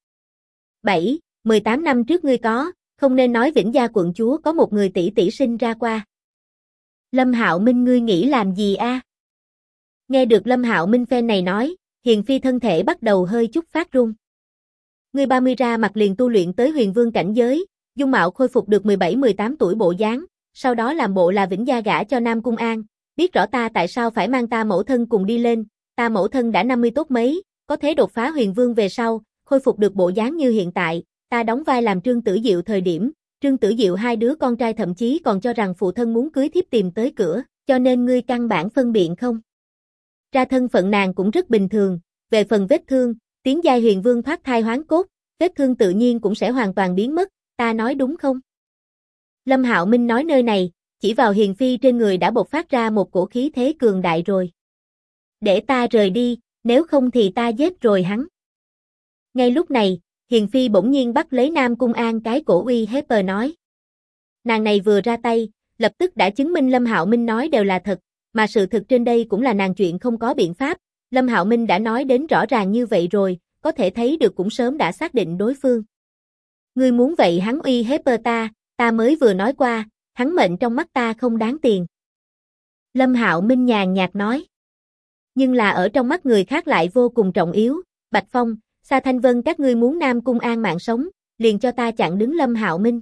17, 18 năm trước ngươi có, không nên nói Vĩnh Gia quận chúa có một người tỷ tỷ sinh ra qua. Lâm Hạo Minh ngươi nghĩ làm gì a? Nghe được Lâm Hạo Minh phen này nói, Hiền Phi thân thể bắt đầu hơi chút phát run. Ngươi 30 ra mặt liền tu luyện tới huyền vương cảnh giới, dung mạo khôi phục được 17-18 tuổi bộ dáng, sau đó làm bộ là Vĩnh Gia gả cho Nam Cung An, biết rõ ta tại sao phải mang ta mẫu thân cùng đi lên, ta mẫu thân đã 50 tốt mấy, có thế đột phá huyền vương về sau, khôi phục được bộ dáng như hiện tại, ta đóng vai làm Trương Tử Diệu thời điểm, Trương Tử Diệu hai đứa con trai thậm chí còn cho rằng phụ thân muốn cưới thiếp tìm tới cửa, cho nên ngươi căn bản phân biện không. Ra thân phận nàng cũng rất bình thường, về phần vết thương, tiến giai huyền vương thoát thai hoán cốt, vết thương tự nhiên cũng sẽ hoàn toàn biến mất, ta nói đúng không? Lâm Hạo Minh nói nơi này, chỉ vào Hiền Phi trên người đã bộc phát ra một cổ khí thế cường đại rồi. Để ta rời đi, nếu không thì ta giết rồi hắn. Ngay lúc này, Hiền Phi bỗng nhiên bắt lấy Nam Cung An cái cổ uy hiếp nói. Nàng này vừa ra tay, lập tức đã chứng minh Lâm Hạo Minh nói đều là thật, mà sự thực trên đây cũng là nàng chuyện không có biện pháp, Lâm Hạo Minh đã nói đến rõ ràng như vậy rồi, có thể thấy được cũng sớm đã xác định đối phương. Ngươi muốn vậy hắn uy hiếp ta mới vừa nói qua, hắn mệnh trong mắt ta không đáng tiền. Lâm Hạo Minh nhàn nhạt nói. Nhưng là ở trong mắt người khác lại vô cùng trọng yếu, Bạch Phong, Sa Thanh Vân các ngươi muốn Nam Cung An mạng sống, liền cho ta chặn đứng Lâm Hạo Minh.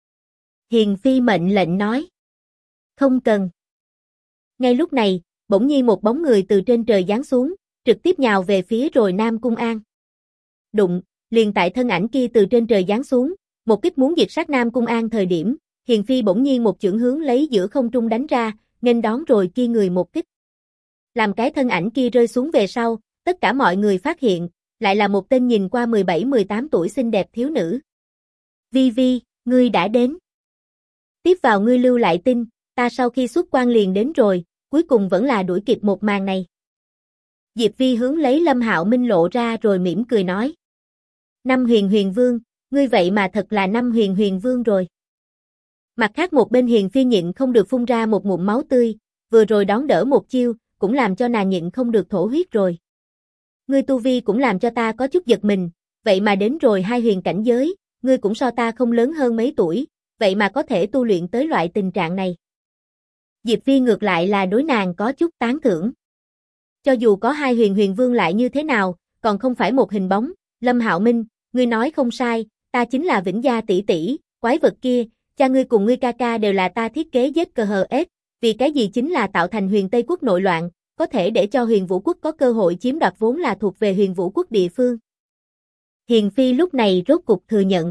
Hiền Phi mệnh lệnh nói. Không cần. Ngay lúc này, bỗng nhiên một bóng người từ trên trời giáng xuống, trực tiếp nhào về phía rồi Nam Cung An. Đụng, liền tại thân ảnh kia từ trên trời giáng xuống, một kích muốn diệt sát Nam Cung An thời điểm, Hiền Phi bỗng nhiên một chưởng hướng lấy giữa không trung đánh ra, nghênh đón rồi kia người một kích. Làm cái thân ảnh kia rơi xuống về sau, tất cả mọi người phát hiện, lại là một tên nhìn qua 17-18 tuổi xinh đẹp thiếu nữ. Vi Vi, ngươi đã đến. Tiếp vào ngươi lưu lại tin, ta sau khi xuất quan liền đến rồi, cuối cùng vẫn là đuổi kịp một màn này. Diệp Vi hướng lấy Lâm Hạo Minh lộ ra rồi mỉm cười nói. Năm huyền vương, ngươi vậy mà thật là năm huyền vương rồi. Mặt khác một bên Hiền Phi nhịn không được phun ra một ngụm máu tươi, vừa rồi đón đỡ một chiêu, cũng làm cho nàng nhịn không được thổ huyết rồi. Ngươi tu vi cũng làm cho ta có chút giật mình, vậy mà đến rồi 2 huyền cảnh giới, ngươi cũng so ta không lớn hơn mấy tuổi, vậy mà có thể tu luyện tới loại tình trạng này. Diệp Vi ngược lại là đối nàng có chút tán thưởng. Cho dù có 2 huyền vương lại như thế nào, còn không phải một hình bóng, Lâm Hạo Minh, ngươi nói không sai, ta chính là Vĩnh Gia tỷ tỷ, quái vật kia, cha ngươi cùng ngươi ca ca đều là ta thiết kế giết CHS, vì cái gì chính là tạo thành huyền Tây Quốc nội loạn, có thể để cho huyền Vũ Quốc có cơ hội chiếm đoạt vốn là thuộc về huyền Vũ Quốc địa phương. Hiền Phi lúc này rốt cục thừa nhận.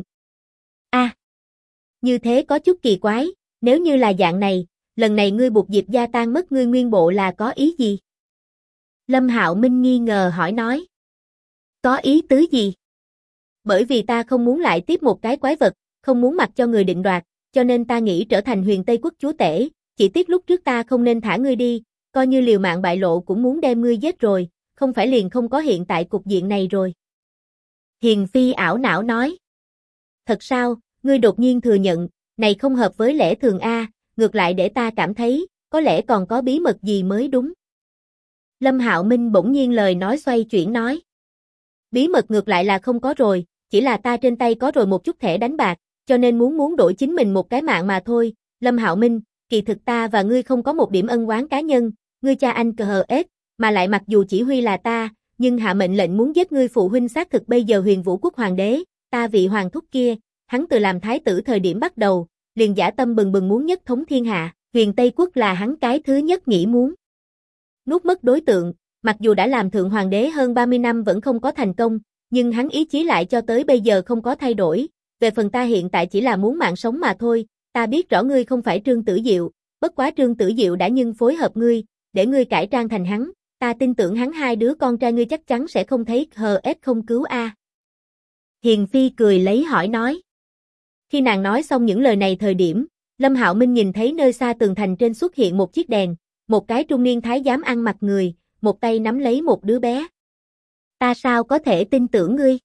Như thế có chút kỳ quái, nếu như là dạng này, lần này ngươi buộc Diệp gia tan mất ngươi nguyên bộ là có ý gì? Lâm Hạo Minh nghi ngờ hỏi nói. Có ý tứ gì? Bởi vì ta không muốn lại tiếp một cái quái vật, không muốn mặc cho người định đoạt, cho nên ta nghĩ trở thành huyền Tây Quốc chúa tể, chỉ tiếc lúc trước ta không nên thả ngươi đi, coi như liều mạng bại lộ cũng muốn đem ngươi giết rồi, không phải liền không có hiện tại cục diện này rồi. Hiền Phi ảo não nói. Thật sao, ngươi đột nhiên thừa nhận, này không hợp với lẽ thường a, ngược lại để ta cảm thấy, có lẽ còn có bí mật gì mới đúng. Lâm Hạo Minh bỗng nhiên lời nói xoay chuyển nói. Bí mật ngược lại là không có rồi, chỉ là ta trên tay có rồi một chút thẻ đánh bạc, cho nên muốn đổi chính mình một cái mạng mà thôi. Lâm Hạo Minh, kỳ thực ta và ngươi không có một điểm ân oán cá nhân, ngươi cha anh CHS, mà lại mặc dù chỉ huy là ta, nhưng hạ mệnh lệnh muốn giết ngươi phụ huynh xác thực bây giờ huyền Vũ Quốc hoàng đế, ta vị hoàng thúc kia, hắn từ làm thái tử thời điểm bắt đầu, liền dã tâm bừng bừng muốn nhất thống thiên hạ, huyền Tây Quốc là hắn cái thứ nhất nghĩ muốn. Nuốt mất đối tượng, mặc dù đã làm thượng hoàng đế hơn 30 năm vẫn không có thành công, nhưng hắn ý chí lại cho tới bây giờ không có thay đổi, về phần ta hiện tại chỉ là muốn mạng sống mà thôi, ta biết rõ ngươi không phải Trương Tử Diệu, bất quá Trương Tử Diệu đã nhưng phối hợp ngươi, để ngươi cải trang thành hắn, ta tin tưởng hắn hai đứa con trai ngươi chắc chắn sẽ không thấy HS không cứu a. Hiền Phi cười lấy hỏi nói. Khi nàng nói xong những lời này thời điểm, Lâm Hạo Minh nhìn thấy nơi xa tường thành trên xuất hiện một chiếc đèn, một cái trung niên thái giám ăn mặc người, một tay nắm lấy một đứa bé. Ta sao có thể tin tưởng ngươi?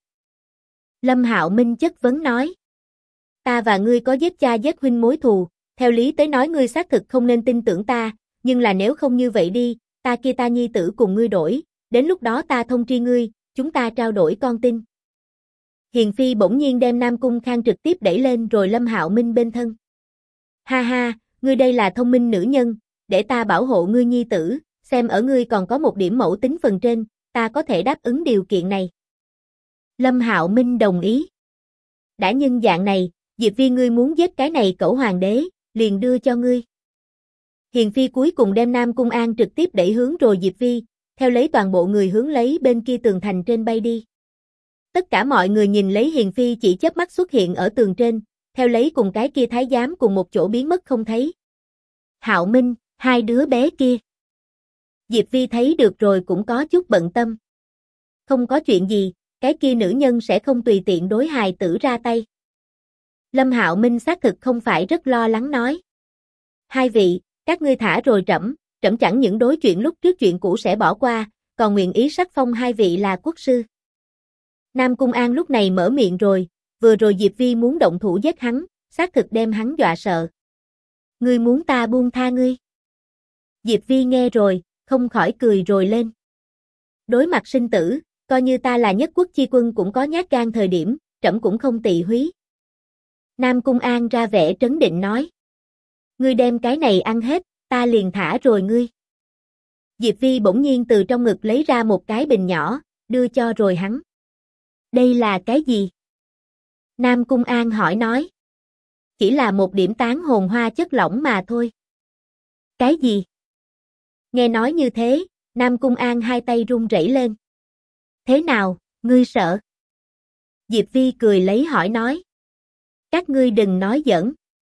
Lâm Hạo Minh chất vấn nói. Ta và ngươi có giết cha giết huynh mối thù, theo lý tới nói ngươi xác thực không nên tin tưởng ta, nhưng là nếu không như vậy đi, ta nhi tử cùng ngươi đổi, đến lúc đó ta thông tri ngươi, chúng ta trao đổi con tin. Hiền Phi bỗng nhiên đem Nam Cung Khang trực tiếp đẩy lên rồi Lâm Hạo Minh bên thân. Ha ha, ngươi đây là thông minh nữ nhân, để ta bảo hộ ngươi nhi tử, xem ở ngươi còn có một điểm mẫu tính phần trên, ta có thể đáp ứng điều kiện này. Lâm Hạo Minh đồng ý. Đã nhân dạng này, Diệp Vi ngươi muốn giết cái này cẩu hoàng đế, liền đưa cho ngươi. Hiền Phi cuối cùng đem Nam Cung An trực tiếp đẩy hướng rồi Diệp Vi, theo lấy toàn bộ người hướng lấy bên kia tường thành trên bay đi. Tất cả mọi người nhìn lấy Hiền Phi chỉ chớp mắt xuất hiện ở tường trên, theo lấy cùng cái kia thái giám cùng một chỗ biến mất không thấy. Hạo Minh, hai đứa bé kia. Diệp Vi thấy được rồi cũng có chút bận tâm. Không có chuyện gì, cái kia nữ nhân sẽ không tùy tiện đối hài tử ra tay. Lâm Hạo Minh xác thực không phải rất lo lắng nói. Hai vị, các ngươi thả rồi trẫm chẳng những đối chuyện lúc trước chuyện cũ sẽ bỏ qua, còn nguyện ý sắc phong hai vị là quốc sư. Nam Cung An lúc này mở miệng rồi, vừa rồi Diệp Vi muốn động thủ giết hắn, xác thực đem hắn dọa sợ. Ngươi muốn ta buông tha ngươi? Diệp Vi nghe rồi, không khỏi cười rồi lên. Đối mặt sinh tử, coi như ta là nhất quốc chi quân cũng có nhát gan thời điểm, trẫm cũng không tị húy. Nam Cung An ra vẻ trấn định nói. Ngươi đem cái này ăn hết, ta liền thả rồi ngươi. Diệp Vi bỗng nhiên từ trong ngực lấy ra một cái bình nhỏ, đưa cho rồi hắn. Đây là cái gì? Nam Cung An hỏi nói. Chỉ là một điểm tán hồn hoa chất lỏng mà thôi. Cái gì? Nghe nói như thế, Nam Cung An hai tay run rẩy lên. Thế nào, ngươi sợ? Diệp Vi cười lấy hỏi nói. Các ngươi đừng nói giỡn.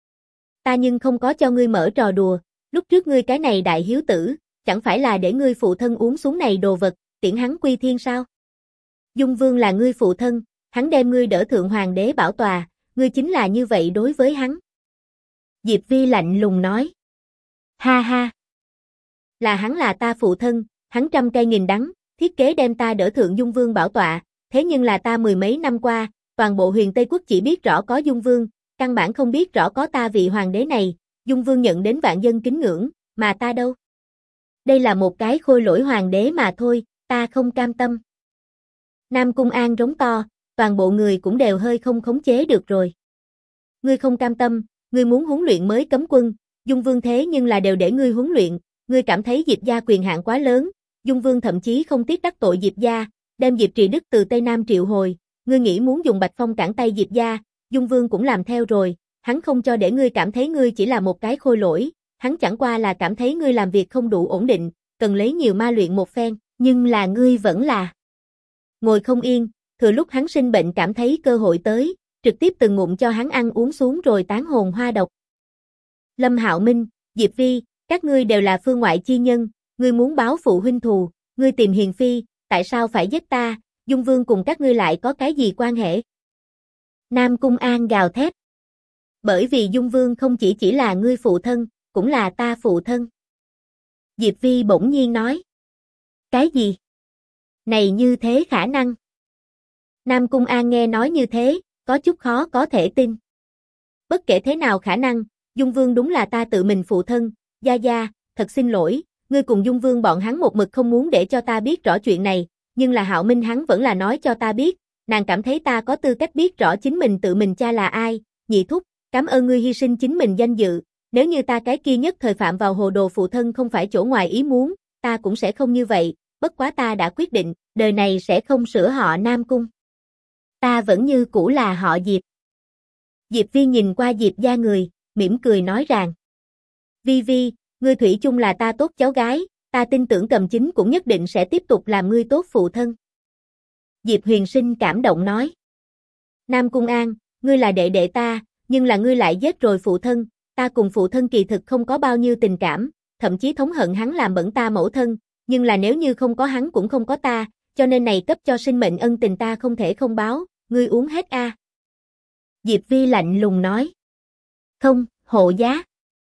Ta nhưng không có cho ngươi mở trò đùa, lúc trước ngươi cái này đại hiếu tử, chẳng phải là để ngươi phụ thân uống xuống này đồ vật, tiễn hắn quy thiên sao? Dung Vương là ngươi phụ thân, hắn đem ngươi đỡ thượng hoàng đế bảo tòa, ngươi chính là như vậy đối với hắn. Diệp Vi lạnh lùng nói. Ha ha. Là hắn là ta phụ thân, hắn trăm cây nghìn đắng, thiết kế đem ta đỡ thượng Dung Vương bảo tọa, thế nhưng là ta mười mấy năm qua, toàn bộ huyền Tây Quốc chỉ biết rõ có Dung Vương, căn bản không biết rõ có ta vị hoàng đế này, Dung Vương nhận đến vạn dân kính ngưỡng, mà ta đâu? Đây là một cái khôi lỗi hoàng đế mà thôi, ta không cam tâm. Nam Cung An rống to, toàn bộ người cũng đều hơi không khống chế được rồi. Ngươi không cam tâm, ngươi muốn huấn luyện mới cấm quân, Dung Vương thế nhưng là đều để ngươi huấn luyện, ngươi cảm thấy Diệp gia quyền hạn quá lớn, Dung Vương thậm chí không tiếc đắc tội Diệp gia, đem Diệp Trì Đức từ Tây Nam triệu hồi, ngươi nghĩ muốn dùng Bạch Phong cản tay Diệp gia, Dung Vương cũng làm theo rồi, hắn không cho để ngươi cảm thấy ngươi chỉ là một cái khôi lỗi, hắn chẳng qua là cảm thấy ngươi làm việc không đủ ổn định, cần lấy nhiều ma luyện một phen, nhưng là ngươi vẫn là ngồi không yên, thừa lúc hắn sinh bệnh cảm thấy cơ hội tới, trực tiếp từng ngụm cho hắn ăn uống xuống rồi tán hồn hoa độc. Lâm Hạo Minh, Diệp Vi, các ngươi đều là phương ngoại chi nhân, ngươi muốn báo phụ huynh thù, ngươi tìm Hiền Phi, tại sao phải giết ta, Dung Vương cùng các ngươi lại có cái gì quan hệ? Nam Cung An gào thét. Bởi vì Dung Vương không chỉ là ngươi phụ thân, cũng là ta phụ thân. Diệp Vi bỗng nhiên nói. Cái gì? Này như thế khả năng. Nam Cung An nghe nói như thế, có chút khó có thể tin. Bất kể thế nào khả năng, Dung Vương đúng là ta tự mình phụ thân, gia, thật xin lỗi, ngươi cùng Dung Vương bọn hắn một mực không muốn để cho ta biết rõ chuyện này, nhưng là Hạo Minh hắn vẫn là nói cho ta biết, nàng cảm thấy ta có tư cách biết rõ chính mình tự mình cha là ai, nhị thúc, cảm ơn ngươi hy sinh chính mình danh dự, nếu như ta cái kia nhất thời phạm vào hồ đồ phụ thân không phải chỗ ngoài ý muốn, ta cũng sẽ không như vậy, bất quá ta đã quyết định, đời này sẽ không sửa họ Nam Cung. Ta vẫn như cũ là họ Diệp. Diệp Vi nhìn qua Diệp gia người, mỉm cười nói rằng. Vi, ngươi thủy chung là ta tốt cháu gái, ta tin tưởng Cầm Chính cũng nhất định sẽ tiếp tục làm ngươi tốt phụ thân. Diệp Huyền Sinh cảm động nói. Nam Cung An, ngươi là đệ đệ ta, nhưng là ngươi lại giết rồi phụ thân, ta cùng phụ thân kỳ thực không có bao nhiêu tình cảm, thậm chí thống hận hắn làm bẩn ta mẫu thân, nhưng là nếu như không có hắn cũng không có ta, cho nên này cấp cho sinh mệnh ân tình ta không thể không báo, ngươi uống hết a." Diệp Vi lạnh lùng nói. "Không, hộ giá."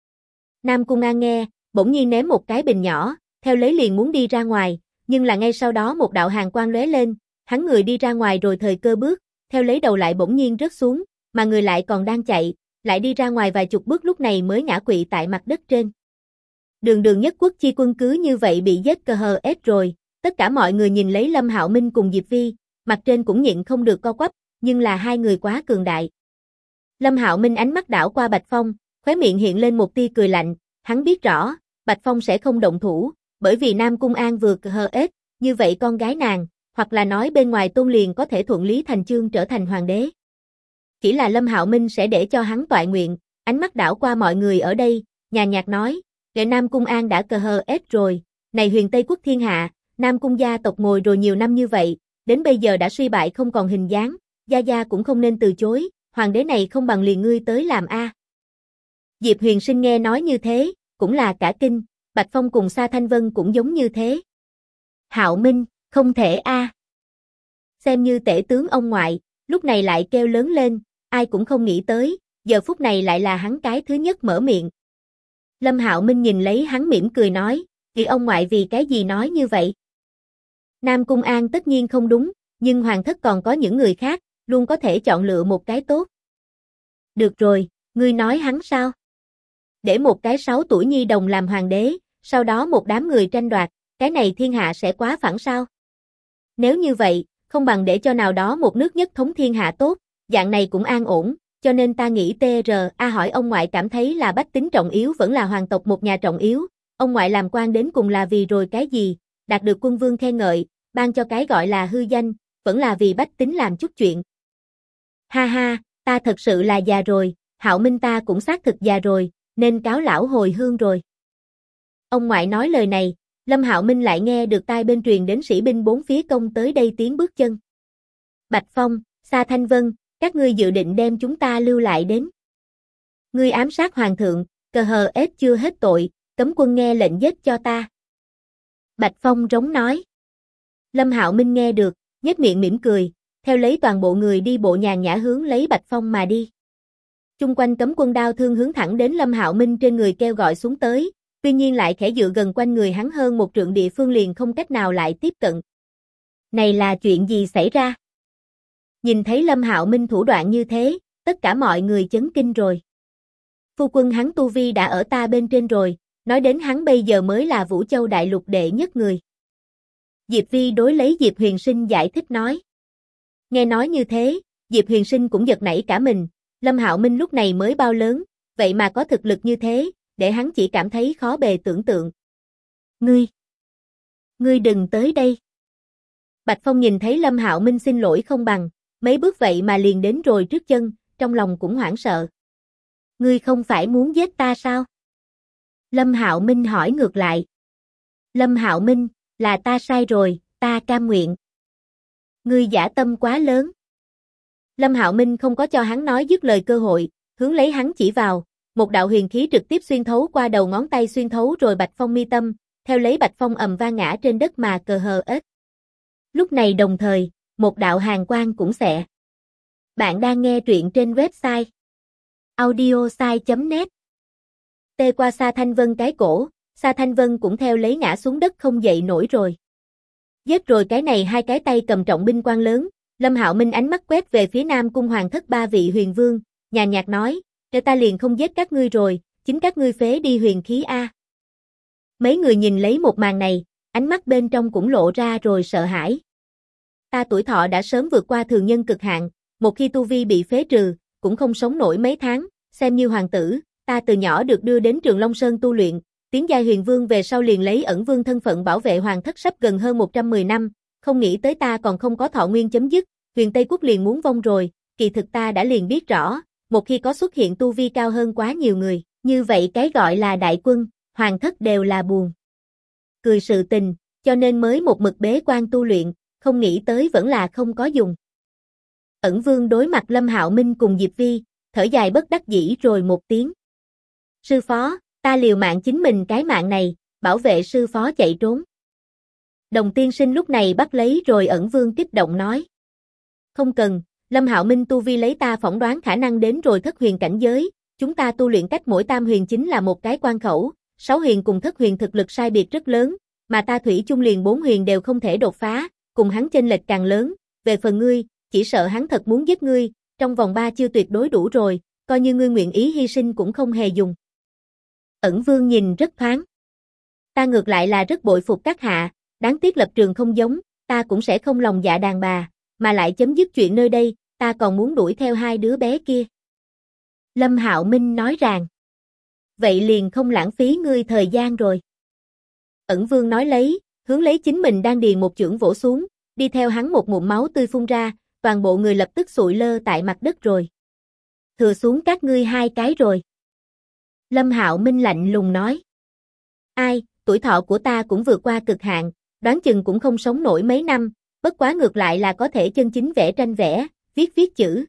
Nam Cung An nghe, bỗng nhiên ném một cái bình nhỏ, theo lấy liền muốn đi ra ngoài, nhưng là ngay sau đó một đạo hàn quang lóe lên, hắn người đi ra ngoài rồi thời cơ bước, theo lấy đầu lại bỗng nhiên rớt xuống, mà người lại còn đang chạy, lại đi ra ngoài vài chục bước lúc này mới ngã quỵ tại mặt đất trên. Đường Đường nhất quốc chi quân cứ như vậy bị giết cờ hờ ết rồi, tất cả mọi người nhìn lấy Lâm Hạo Minh cùng Diệp Vi, mặt trên cũng nhịn không được co quắp, nhưng là hai người quá cường đại. Lâm Hạo Minh ánh mắt đảo qua Bạch Phong, khóe miệng hiện lên một tia cười lạnh, hắn biết rõ, Bạch Phong sẽ không động thủ, bởi vì Nam Cung An vừa cờ hờ ết, như vậy con gái nàng, hoặc là nói bên ngoài Tôn liền có thể thuận lý thành chương trở thành hoàng đế. Chỉ là Lâm Hạo Minh sẽ để cho hắn toại nguyện, ánh mắt đảo qua mọi người ở đây, nhàn nhạt nói, để Nam Cung An đã cờ hờ ết rồi, này huyền Tây quốc thiên hạ, Nam Cung gia tộc ngồi rồi nhiều năm như vậy, đến bây giờ đã suy bại không còn hình dáng, gia gia cũng không nên từ chối, hoàng đế này không bằng liền ngươi tới làm a. Diệp Huyền Sinh nghe nói như thế, cũng là cả kinh, Bạch Phong cùng Sa Thanh Vân cũng giống như thế. Hạo Minh, không thể a. Xem như tể tướng ông ngoại, lúc này lại kêu lớn lên, ai cũng không nghĩ tới, giờ phút này lại là hắn cái thứ nhất mở miệng. Lâm Hạo Minh nhìn lấy hắn mỉm cười nói, "Thì ông ngoại vì cái gì nói như vậy?" Nam Cung An tất nhiên không đúng, nhưng hoàng thất còn có những người khác, luôn có thể chọn lựa một cái tốt. Được rồi, ngươi nói hắn sao? Để một cái 6 tuổi nhi đồng làm hoàng đế, sau đó một đám người tranh đoạt, cái này thiên hạ sẽ quá phẳng sao? Nếu như vậy, không bằng để cho nào đó một nước nhất thống thiên hạ tốt, dạng này cũng an ổn, cho nên ta nghĩ TRA hỏi ông ngoại cảm thấy là bách tính trọng yếu vẫn là hoàng tộc một nhà trọng yếu, ông ngoại làm quan đến cùng là vì rồi cái gì, đạt được quân vương khen ngợi, ban cho cái gọi là hư danh, vẫn là vì bách tính làm chút chuyện. Ha ha, ta thật sự là già rồi, Hạo Minh ta cũng xác thực già rồi, nên cáo lão hồi hương rồi. Ông ngoại nói lời này, Lâm Hạo Minh lại nghe được tai bên truyền đến sĩ binh bốn phía công tới đây tiếng bước chân. Bạch Phong, Sa Thanh Vân, các ngươi dự định đem chúng ta lưu lại đến. Ngươi ám sát hoàng thượng, cờ hờ ết chưa hết tội, cấm quân nghe lệnh giết cho ta. Bạch Phong rống nói. Lâm Hạo Minh nghe được, nhếch miệng mỉm cười, theo lấy toàn bộ người đi bộ nhàn nhã hướng lấy Bạch Phong mà đi. Chung quanh cấm quân đao thương hướng thẳng đến Lâm Hạo Minh trên người kêu gọi xuống tới, tuy nhiên lại khẽ dựa gần quanh người hắn hơn một trượng địa phương liền không cách nào lại tiếp cận. Này là chuyện gì xảy ra? Nhìn thấy Lâm Hạo Minh thủ đoạn như thế, tất cả mọi người chấn kinh rồi. Phu quân hắn tu vi đã ở ta bên trên rồi, nói đến hắn bây giờ mới là Vũ Châu đại lục đệ nhất người. Diệp Vi đối lấy Diệp Huyền Sinh giải thích nói. Nghe nói như thế, Diệp Huyền Sinh cũng giật nảy cả mình, Lâm Hạo Minh lúc này mới bao lớn, vậy mà có thực lực như thế, để hắn chỉ cảm thấy khó bề tưởng tượng. Ngươi đừng tới đây. Bạch Phong nhìn thấy Lâm Hạo Minh xin lỗi không bằng, mấy bước vậy mà liền đến rồi trước chân, trong lòng cũng hoảng sợ. Ngươi không phải muốn giết ta sao? Lâm Hạo Minh hỏi ngược lại. Lâm Hạo Minh, là ta sai rồi, ta cam nguyện. Ngươi dã tâm quá lớn. Lâm Hạo Minh không có cho hắn nói dứt lời cơ hội, hướng lấy hắn chỉ vào, một đạo huyền khí trực tiếp xuyên thấu qua đầu ngón tay xuyên thấu rồi Bạch Phong mi tâm, theo lấy Bạch Phong ầm vang ngã trên đất mà cờ hờ ết. Lúc này đồng thời, một đạo hàn quang cũng xẹ. Bạn đang nghe truyện trên website audiosai.net. Tê qua Sa Thanh Vân cái cổ, Sa Thanh Vân cũng theo lấy ngã xuống đất không dậy nổi rồi. Giết rồi cái này hai cái tay cầm trọng binh quan lớn, Lâm Hạo Minh ánh mắt quét về phía Nam Cung Hoàng thất ba vị huyền vương, nhàn nhạt nói, để ta liền không giết các ngươi rồi, chính các ngươi phế đi huyền khí a. Mấy người nhìn lấy một màn này, ánh mắt bên trong cũng lộ ra rồi sợ hãi. Ta tuổi thọ đã sớm vượt qua thường nhân cực hạn, một khi tu vi bị phế trừ, cũng không sống nổi mấy tháng, xem như hoàng tử, ta từ nhỏ được đưa đến Trường Long Sơn tu luyện, tiến giai huyền vương về sau liền lấy ẩn vương thân phận bảo vệ hoàng thất sắp gần hơn 110 năm, không nghĩ tới ta còn không có thọ nguyên chấm dứt, huyền Tây quốc liền muốn vong rồi, kỳ thực ta đã liền biết rõ, một khi có xuất hiện tu vi cao hơn quá nhiều người, như vậy cái gọi là đại quân, hoàng thất đều là buồn. Cười sự tình, cho nên mới một mực bế quan tu luyện, không nghĩ tới vẫn là không có dùng. Ẩn vương đối mặt Lâm Hạo Minh cùng Diệp Vi, thở dài bất đắc dĩ rồi một tiếng. Sư phó, ta liều mạng chính mình cái mạng này, bảo vệ sư phó chạy trốn. Đồng tiên sinh lúc này bắt lấy rồi ẩn vương kích động nói. Không cần, Lâm Hạo Minh tu vi lấy ta phỏng đoán khả năng đến rồi thất huyền cảnh giới, chúng ta tu luyện cách mỗi tam huyền chính là một cái quan khẩu, 6 huyền cùng thất huyền thực lực sai biệt rất lớn, mà ta thủy chung liền 4 huyền đều không thể đột phá, cùng hắn chênh lệch càng lớn, về phần ngươi, chỉ sợ hắn thật muốn giết ngươi, trong vòng 3 chiêu tuyệt đối đủ rồi, coi như ngươi nguyện ý hy sinh cũng không hề dùng. Ẩn Vương nhìn rất thoáng. Ta ngược lại là rất bội phục các hạ, đáng tiếc lập trường không giống, ta cũng sẽ không lòng dạ đàn bà, mà lại chấm dứt chuyện nơi đây, ta còn muốn đuổi theo hai đứa bé kia. Lâm Hạo Minh nói rằng, vậy liền không lãng phí ngươi thời gian rồi. Ẩn Vương nói lấy, hướng lấy chính mình đang điền một chưởng vỗ xuống, đi theo hắn một ngụm máu tươi phun ra, toàn bộ người lập tức sụi lơ tại mặt đất rồi. Thừa xuống các ngươi hai cái rồi. Lâm Hạo Minh lạnh lùng nói. Ai, tuổi thọ của ta cũng vượt qua cực hạn, đoán chừng cũng không sống nổi mấy năm, bất quá ngược lại là có thể chân chính vẽ tranh vẽ, viết chữ.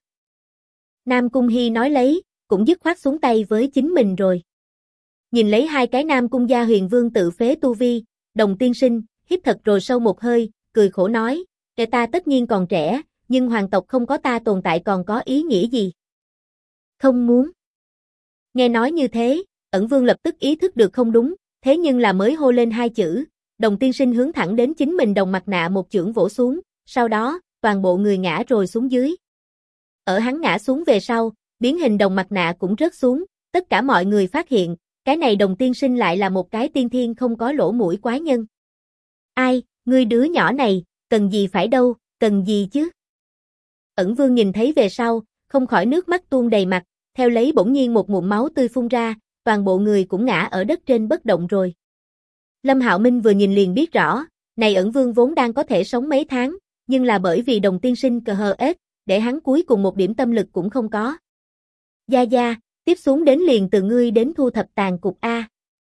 Nam Cung Hy nói lấy, cũng dứt khoát xuống tay với chính mình rồi. Nhìn lấy hai cái Nam Cung gia huyền vương tự phế tu vi, Đồng tiên sinh, hít thật rồi sâu một hơi, cười khổ nói, kẻ ta tất nhiên còn trẻ, nhưng hoàng tộc không có ta tồn tại còn có ý nghĩa gì? Không muốn. Nghe nói như thế, Ẩn Vương lập tức ý thức được không đúng, thế nhưng là mới hô lên hai chữ, Đồng tiên sinh hướng thẳng đến chính mình đồng mặt nạ một chưởng vỗ xuống, sau đó, toàn bộ người ngã rồi xuống dưới. Ở hắn ngã xuống về sau, biến hình đồng mặt nạ cũng rớt xuống, tất cả mọi người phát hiện, cái này Đồng tiên sinh lại là một cái tiên thiên không có lỗ mũi quái nhân. Ai, ngươi đứa nhỏ này, cần gì phải đâu, cần gì chứ? Ẩn Vương nhìn thấy về sau, không khỏi nước mắt tuôn đầy mặt, theo lấy bỗng nhiên một ngụm máu tươi phun ra, toàn bộ người cũng ngã ở đất trên bất động rồi. Lâm Hạo Minh vừa nhìn liền biết rõ, này Ẩn Vương vốn đang có thể sống mấy tháng, nhưng là bởi vì Đồng tiên sinh cờ hờ ết, để hắn cuối cùng một điểm tâm lực cũng không có. Gia Gia, tiếp xuống đến liền từ ngươi đến thu thập tàn cục A.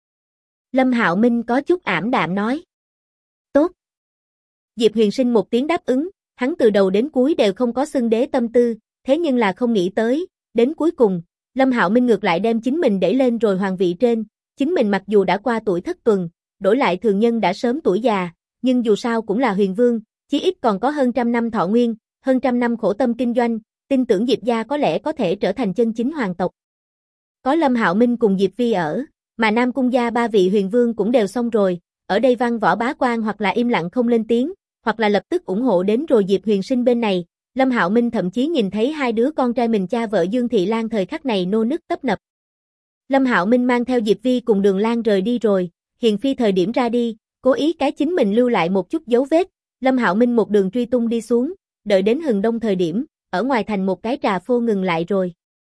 Lâm Hạo Minh có chút ảm đạm nói. Tốt. Diệp Huyền Sinh một tiếng đáp ứng, hắn từ đầu đến cuối đều không có xưng đế tâm tư, thế nhưng là không nghĩ tới, đến cuối cùng, Lâm Hạo Minh ngược lại đem chính mình đẩy lên rồi hoàng vị trên, chính mình mặc dù đã qua tuổi thất tuần, đổi lại thường nhân đã sớm tuổi già, nhưng dù sao cũng là huyền vương, chí ít còn có hơn trăm năm thọ nguyên, hơn trăm năm khổ tâm kinh doanh, tin tưởng Diệp gia có lẽ có thể trở thành chân chính hoàng tộc. Có Lâm Hạo Minh cùng Diệp Vi ở, mà Nam Cung gia ba vị huyền vương cũng đều xong rồi, ở đây văn võ bá quan hoặc là im lặng không lên tiếng, hoặc là lập tức ủng hộ đến rồi Diệp Huyền Sinh bên này, Lâm Hạo Minh thậm chí nhìn thấy hai đứa con trai mình cha vợ Dương Thị Lan thời khắc này nô nức tấp nập. Lâm Hạo Minh mang theo Diệp Vi cùng Đường Lan rời đi rồi, Hiền Phi thời điểm ra đi, cố ý cái chính mình lưu lại một chút dấu vết, Lâm Hạo Minh một đường truy tung đi xuống, đợi đến hừng đông thời điểm, ở ngoài thành một cái trà phô ngừng lại rồi.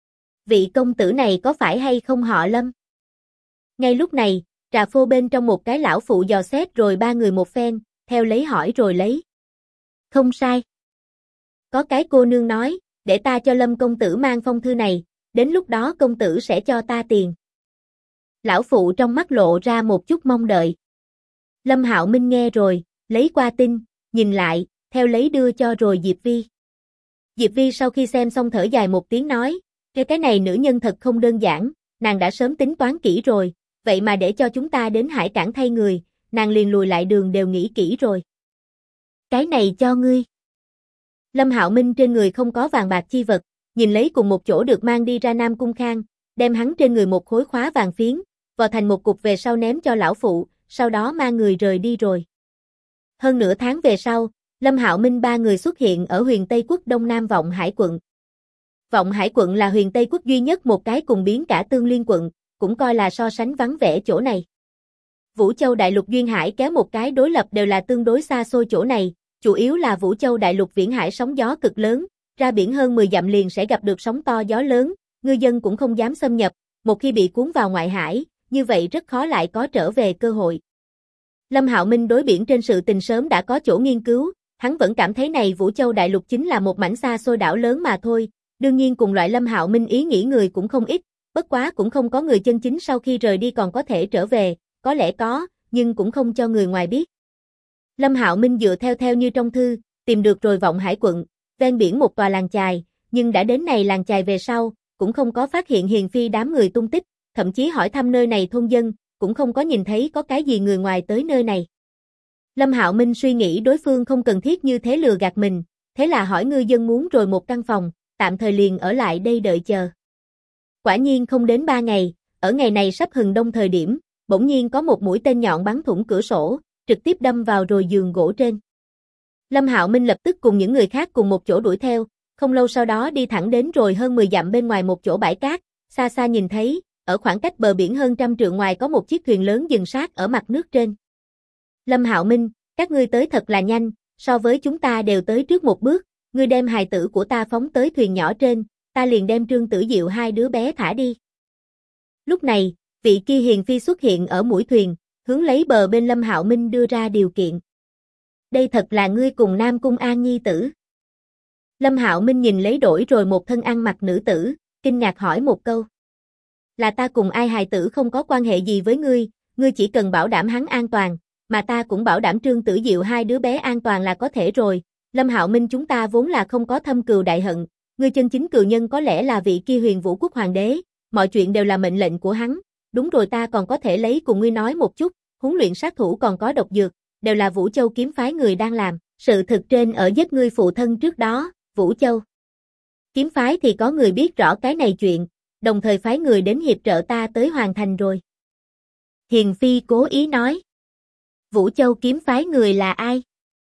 Vị công tử này có phải hay không họ Lâm? Ngay lúc này, trà phô bên trong một cái lão phụ dò xét rồi ba người một phen, theo lấy hỏi rồi lấy. Không sai. Có cái cô nương nói, để ta cho Lâm công tử mang phong thư này, đến lúc đó công tử sẽ cho ta tiền. Lão phụ trong mắt lộ ra một chút mong đợi. Lâm Hạo Minh nghe rồi, lấy qua tin, nhìn lại, theo lấy đưa cho rồi Diệp Vi. Diệp Vi sau khi xem xong thở dài một tiếng nói, cái này nữ nhân thật không đơn giản, nàng đã sớm tính toán kỹ rồi, vậy mà để cho chúng ta đến hải cảng thay người, nàng liền lùi lại đường đều nghĩ kỹ rồi. Cái này cho ngươi. Lâm Hạo Minh trên người không có vàng bạc chi vật, nhìn lấy cùng một chỗ được mang đi ra Nam Cung Khang, đem hắn trên người một khối khóa vàng phiến, vò thành một cục về sau ném cho lão phụ, sau đó mang người rời đi rồi. Hơn nửa tháng về sau, Lâm Hạo Minh ba người xuất hiện ở huyền Tây Quốc Đông Nam Vọng Hải quận. Vọng Hải quận là huyền Tây Quốc duy nhất một cái cùng biến cả Tương Liên quận, cũng coi là so sánh vắng vẻ chỗ này. Vũ Châu Đại Lục Duyên Hải kéo một cái đối lập đều là tương đối xa xôi chỗ này, chủ yếu là Vũ Châu Đại Lục Viễn Hải sóng gió cực lớn, ra biển hơn 10 dặm liền sẽ gặp được sóng to gió lớn, ngư dân cũng không dám xâm nhập, một khi bị cuốn vào ngoại hải, như vậy rất khó lại có trở về cơ hội. Lâm Hạo Minh đối biển trên sự tình sớm đã có chỗ nghiên cứu, hắn vẫn cảm thấy này Vũ Châu Đại Lục chính là một mảnh xa xôi đảo lớn mà thôi, đương nhiên cùng loại Lâm Hạo Minh ý nghĩ người cũng không ít, bất quá cũng không có người chân chính sau khi rời đi còn có thể trở về, có lẽ có, nhưng cũng không cho người ngoài biết. Lâm Hạo Minh dựa theo như trong thư, tìm được rồi Vọng Hải quận, ven biển một tòa làng chài, nhưng đã đến này làng chài về sau, cũng không có phát hiện Hiền Phi đám người tung tích, thậm chí hỏi thăm nơi này thôn dân, cũng không có nhìn thấy có cái gì người ngoài tới nơi này. Lâm Hạo Minh suy nghĩ đối phương không cần thiết như thế lừa gạt mình, thế là hỏi ngư dân muốn rồi một căn phòng, tạm thời liền ở lại đây đợi chờ. Quả nhiên không đến 3 ngày, ở ngày này sắp hừng đông thời điểm, bỗng nhiên có một mũi tên nhọn bắn thủng cửa sổ, trực tiếp đâm vào rồi giường gỗ trên. Lâm Hạo Minh lập tức cùng những người khác cùng một chỗ đuổi theo, không lâu sau đó đi thẳng đến rồi hơn 10 dặm bên ngoài một chỗ bãi cát, xa xa nhìn thấy, ở khoảng cách bờ biển hơn 100 trượng ngoài có một chiếc thuyền lớn dừng sát ở mặt nước trên. Lâm Hạo Minh, các ngươi tới thật là nhanh, so với chúng ta đều tới trước một bước, ngươi đem hài tử của ta phóng tới thuyền nhỏ trên, ta liền đem Trương Tử Diệu hai đứa bé thả đi. Lúc này, vị kia hiền phi xuất hiện ở mũi thuyền, hướng lấy bờ bên Lâm Hạo Minh đưa ra điều kiện. Đây thật là ngươi cùng Nam Cung An nhi tử. Lâm Hạo Minh nhìn lấy đổi rồi một thân ăn mặc nữ tử, kinh ngạc hỏi một câu. Là ta cùng ai hài tử không có quan hệ gì với ngươi chỉ cần bảo đảm hắn an toàn, mà ta cũng bảo đảm Trương Tử Diệu hai đứa bé an toàn là có thể rồi. Lâm Hạo Minh, chúng ta vốn là không có thâm cừu đại hận, ngươi chân chính cừu nhân có lẽ là vị kia Huyền Vũ Quốc hoàng đế, mọi chuyện đều là mệnh lệnh của hắn. Đúng rồi, ta còn có thể lấy cùng ngươi nói một chút, huấn luyện sát thủ còn có độc dược, đều là Vũ Châu kiếm phái người đang làm, sự thực trên ở giết ngươi phụ thân trước đó, Vũ Châu kiếm phái thì có người biết rõ cái này chuyện, đồng thời phái người đến hiệp trợ ta tới hoàn thành rồi. Hiền phi cố ý nói. Vũ Châu kiếm phái người là ai?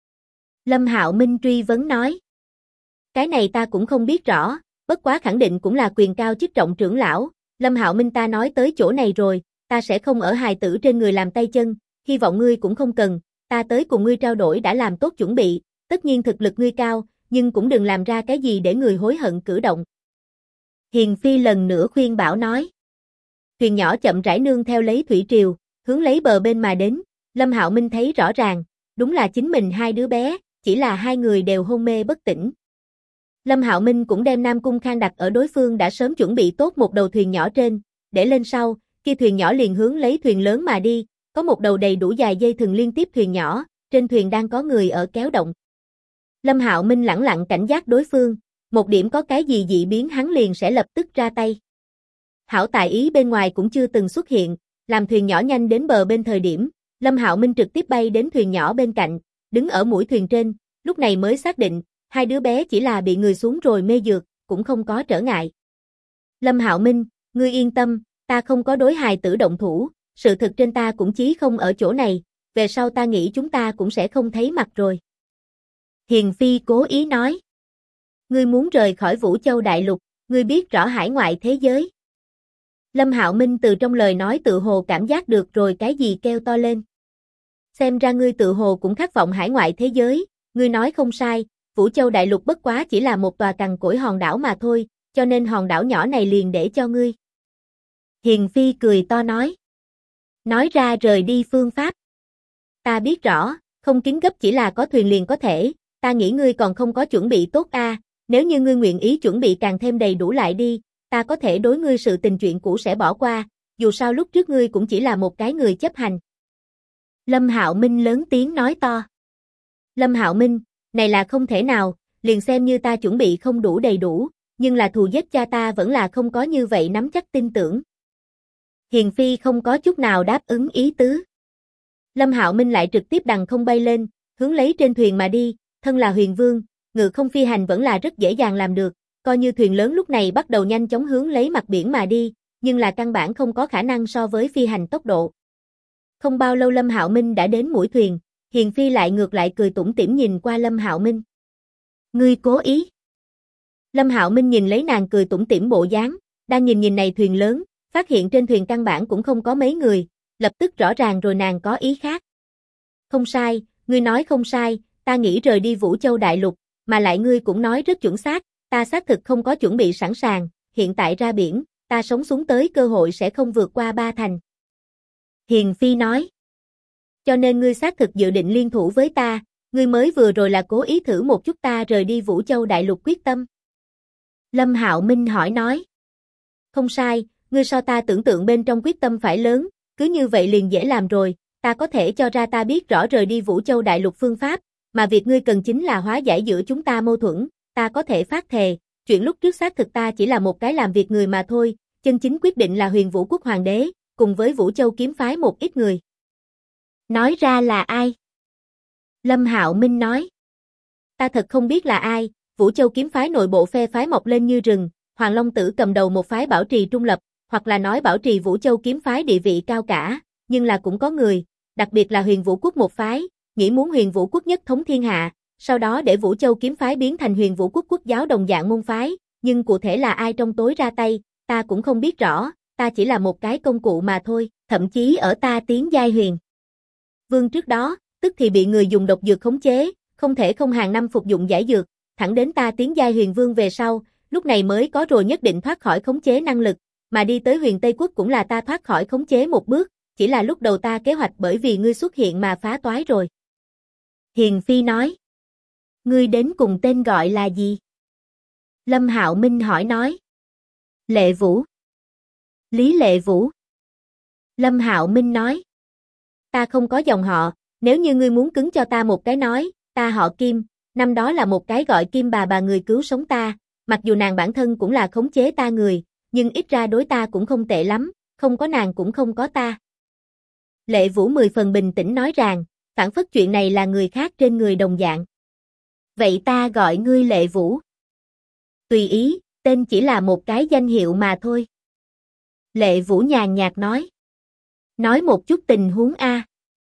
Lâm Hạo Minh truy vấn nói. Cái này ta cũng không biết rõ, bất quá khẳng định cũng là quyền cao chức trọng trưởng lão. Lâm Hạo Minh, ta nói tới chỗ này rồi, ta sẽ không ở hài tử trên người làm tay chân, hy vọng ngươi cũng không cần, ta tới cùng ngươi trao đổi đã làm tốt chuẩn bị, tất nhiên thực lực ngươi cao, nhưng cũng đừng làm ra cái gì để người hối hận cử động. Hiền phi lần nữa khuyên bảo nói. Thuyền nhỏ chậm rãi nương theo lấy thủy triều, hướng lấy bờ bên mà đến, Lâm Hạo Minh thấy rõ ràng, đúng là chính mình hai đứa bé, chỉ là hai người đều hôn mê bất tỉnh. Lâm Hạo Minh cũng đem Nam Cung Khang đặt ở đối phương đã sớm chuẩn bị tốt một đầu thuyền nhỏ trên, để lên sau, kia thuyền nhỏ liền hướng lấy thuyền lớn mà đi, có một đầu đầy đủ dài dây thừng liên tiếp thuyền nhỏ, trên thuyền đang có người ở kéo động. Lâm Hạo Minh lẳng lặng cảnh giác đối phương, một điểm có cái gì dị biến hắn liền sẽ lập tức ra tay. Hảo tại ý bên ngoài cũng chưa từng xuất hiện, làm thuyền nhỏ nhanh đến bờ bên thời điểm, Lâm Hạo Minh trực tiếp bay đến thuyền nhỏ bên cạnh, đứng ở mũi thuyền trên, lúc này mới xác định, hai đứa bé chỉ là bị người xuống rồi mê dược, cũng không có trở ngại. Lâm Hạo Minh, ngươi yên tâm, ta không có đối hài tử động thủ, sự thực trên ta cũng chí không ở chỗ này, về sau ta nghĩ chúng ta cũng sẽ không thấy mặt rồi. Hiền phi cố ý nói. Ngươi muốn rời khỏi Vũ Châu Đại Lục, ngươi biết rõ hải ngoại thế giới. Lâm Hạo Minh từ trong lời nói tự hồ cảm giác được rồi cái gì kêu to lên. Xem ra ngươi tự hồ cũng khát vọng hải ngoại thế giới, ngươi nói không sai, Vũ Châu Đại Lục bất quá chỉ là một tòa cằn cỗi hòn đảo mà thôi, cho nên hòn đảo nhỏ này liền để cho ngươi. Hiền phi cười to nói. Nói ra rời đi phương pháp. Ta biết rõ, không kín gấp chỉ là có thuyền liền có thể, ta nghĩ ngươi còn không có chuẩn bị tốt a, nếu như ngươi nguyện ý chuẩn bị càng thêm đầy đủ lại đi, ta có thể đối ngươi sự tình chuyện cũ sẽ bỏ qua, dù sao lúc trước ngươi cũng chỉ là một cái người chấp hành. Lâm Hạo Minh lớn tiếng nói to. Lâm Hạo Minh, này là không thể nào, liền xem như ta chuẩn bị không đủ đầy đủ, nhưng là thù giết cha ta vẫn là không có như vậy nắm chắc tin tưởng. Hiền phi không có chút nào đáp ứng ý tứ. Lâm Hạo Minh lại trực tiếp đằng không bay lên, hướng lấy trên thuyền mà đi, thân là huyền vương, ngự không phi hành vẫn là rất dễ dàng làm được, coi như thuyền lớn lúc này bắt đầu nhanh chóng hướng lấy mặt biển mà đi, nhưng là căn bản không có khả năng so với phi hành tốc độ. Không bao lâu Lâm Hạo Minh đã đến mũi thuyền, Hiền phi lại ngược lại cười tủm tỉm nhìn qua Lâm Hạo Minh. Ngươi cố ý. Lâm Hạo Minh nhìn lấy nàng cười tủm tỉm bộ dáng, đang nhìn này thuyền lớn, phát hiện trên thuyền căn bản cũng không có mấy người, lập tức rõ ràng rồi nàng có ý khác. Không sai, ngươi nói không sai, ta nghĩ rời đi Vũ Châu Đại Lục, mà lại ngươi cũng nói rất chuẩn xác, ta xác thực không có chuẩn bị sẵn sàng, hiện tại ra biển, ta sống xuống tới cơ hội sẽ không vượt qua 3 thành. Hiền phi nói. Cho nên ngươi xác thực dự định liên thủ với ta, ngươi mới vừa rồi là cố ý thử một chút ta rời đi Vũ Châu Đại Lục quyết tâm. Lâm Hạo Minh hỏi nói. Không sai, ngươi so ta tưởng tượng bên trong quyết tâm phải lớn, cứ như vậy liền dễ làm rồi, ta có thể cho ra ta biết rõ rời đi Vũ Châu Đại Lục phương pháp, mà việc ngươi cần chính là hóa giải giữa chúng ta mâu thuẫn, ta có thể phát thề, chuyện lúc trước xác thực ta chỉ là một cái làm việc người mà thôi, chân chính quyết định là Huyền Vũ Quốc Hoàng đế, cùng với Vũ Châu kiếm phái một ít người. Nói ra là ai? Lâm Hạo Minh nói. Ta thật không biết là ai, Vũ Châu kiếm phái nội bộ phe phái mọc lên như rừng, Hoàng Long Tử cầm đầu một phái bảo trì trung lập, hoặc là nói bảo trì Vũ Châu kiếm phái địa vị cao cả, nhưng là cũng có người, đặc biệt là Huyền Vũ Quốc một phái, nghĩ muốn Huyền Vũ Quốc nhất thống thiên hạ, sau đó để Vũ Châu kiếm phái biến thành Huyền Vũ Quốc quốc giáo đồng dạng môn phái, nhưng cụ thể là ai trong tối ra tay, ta cũng không biết rõ, ta chỉ là một cái công cụ mà thôi, thậm chí ở ta tiến giai Huyền Vương trước đó, tức thì bị người dùng độc dược khống chế, không thể không hàng năm phục dụng giải dược, thẳng đến ta tiến giai Huyền Vương về sau, lúc này mới có rồi nhất định thoát khỏi khống chế năng lực, mà đi tới Huyền Tây Quốc cũng là ta thoát khỏi khống chế một bước, chỉ là lúc đầu ta kế hoạch bởi vì ngươi xuất hiện mà phá toái rồi. Hiền Phi nói. Ngươi đến cùng tên gọi là gì? Lâm Hạo Minh hỏi nói. Lệ Vũ. Lý Lệ Vũ. Lâm Hạo Minh nói. Ta không có dòng họ, nếu như ngươi muốn cứng cho ta một cái nói, ta họ Kim, năm đó là một cái gọi Kim bà người cứu sống ta, mặc dù nàng bản thân cũng là khống chế ta người, nhưng ít ra đối ta cũng không tệ lắm, không có nàng cũng không có ta. Lệ Vũ 10 phần bình tĩnh nói rằng, phản phất chuyện này là người khác trên người đồng dạng. Vậy ta gọi ngươi Lệ Vũ. Tùy ý, tên chỉ là một cái danh hiệu mà thôi. Lệ Vũ nhàn nhạt nói. Nói một chút tình huống a.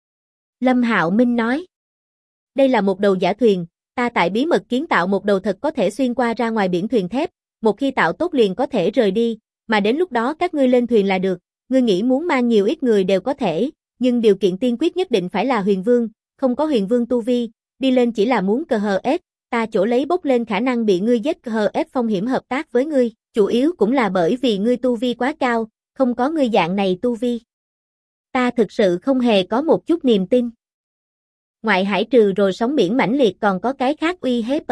Lâm Hạo Minh nói. Đây là một đầu giả thuyền, ta tại bí mật kiến tạo một đầu thật có thể xuyên qua ra ngoài biển thuyền thép, một khi tạo tốt liền có thể rời đi, mà đến lúc đó các ngươi lên thuyền là được, ngươi nghĩ muốn mang nhiều ít người đều có thể, nhưng điều kiện tiên quyết nhất định phải là Huyền Vương, không có Huyền Vương tu vi, đi lên chỉ là muốn cờ hờ ép, ta chỗ lấy bốc lên khả năng bị ngươi giết cờ hờ ép phong hiểm hợp tác với ngươi, chủ yếu cũng là bởi vì ngươi tu vi quá cao, không có ngươi dạng này tu vi. Ta thực sự không hề có một chút niềm tin. Ngoại hải trừ rồi sóng biển mãnh liệt còn có cái khác uy hiếp.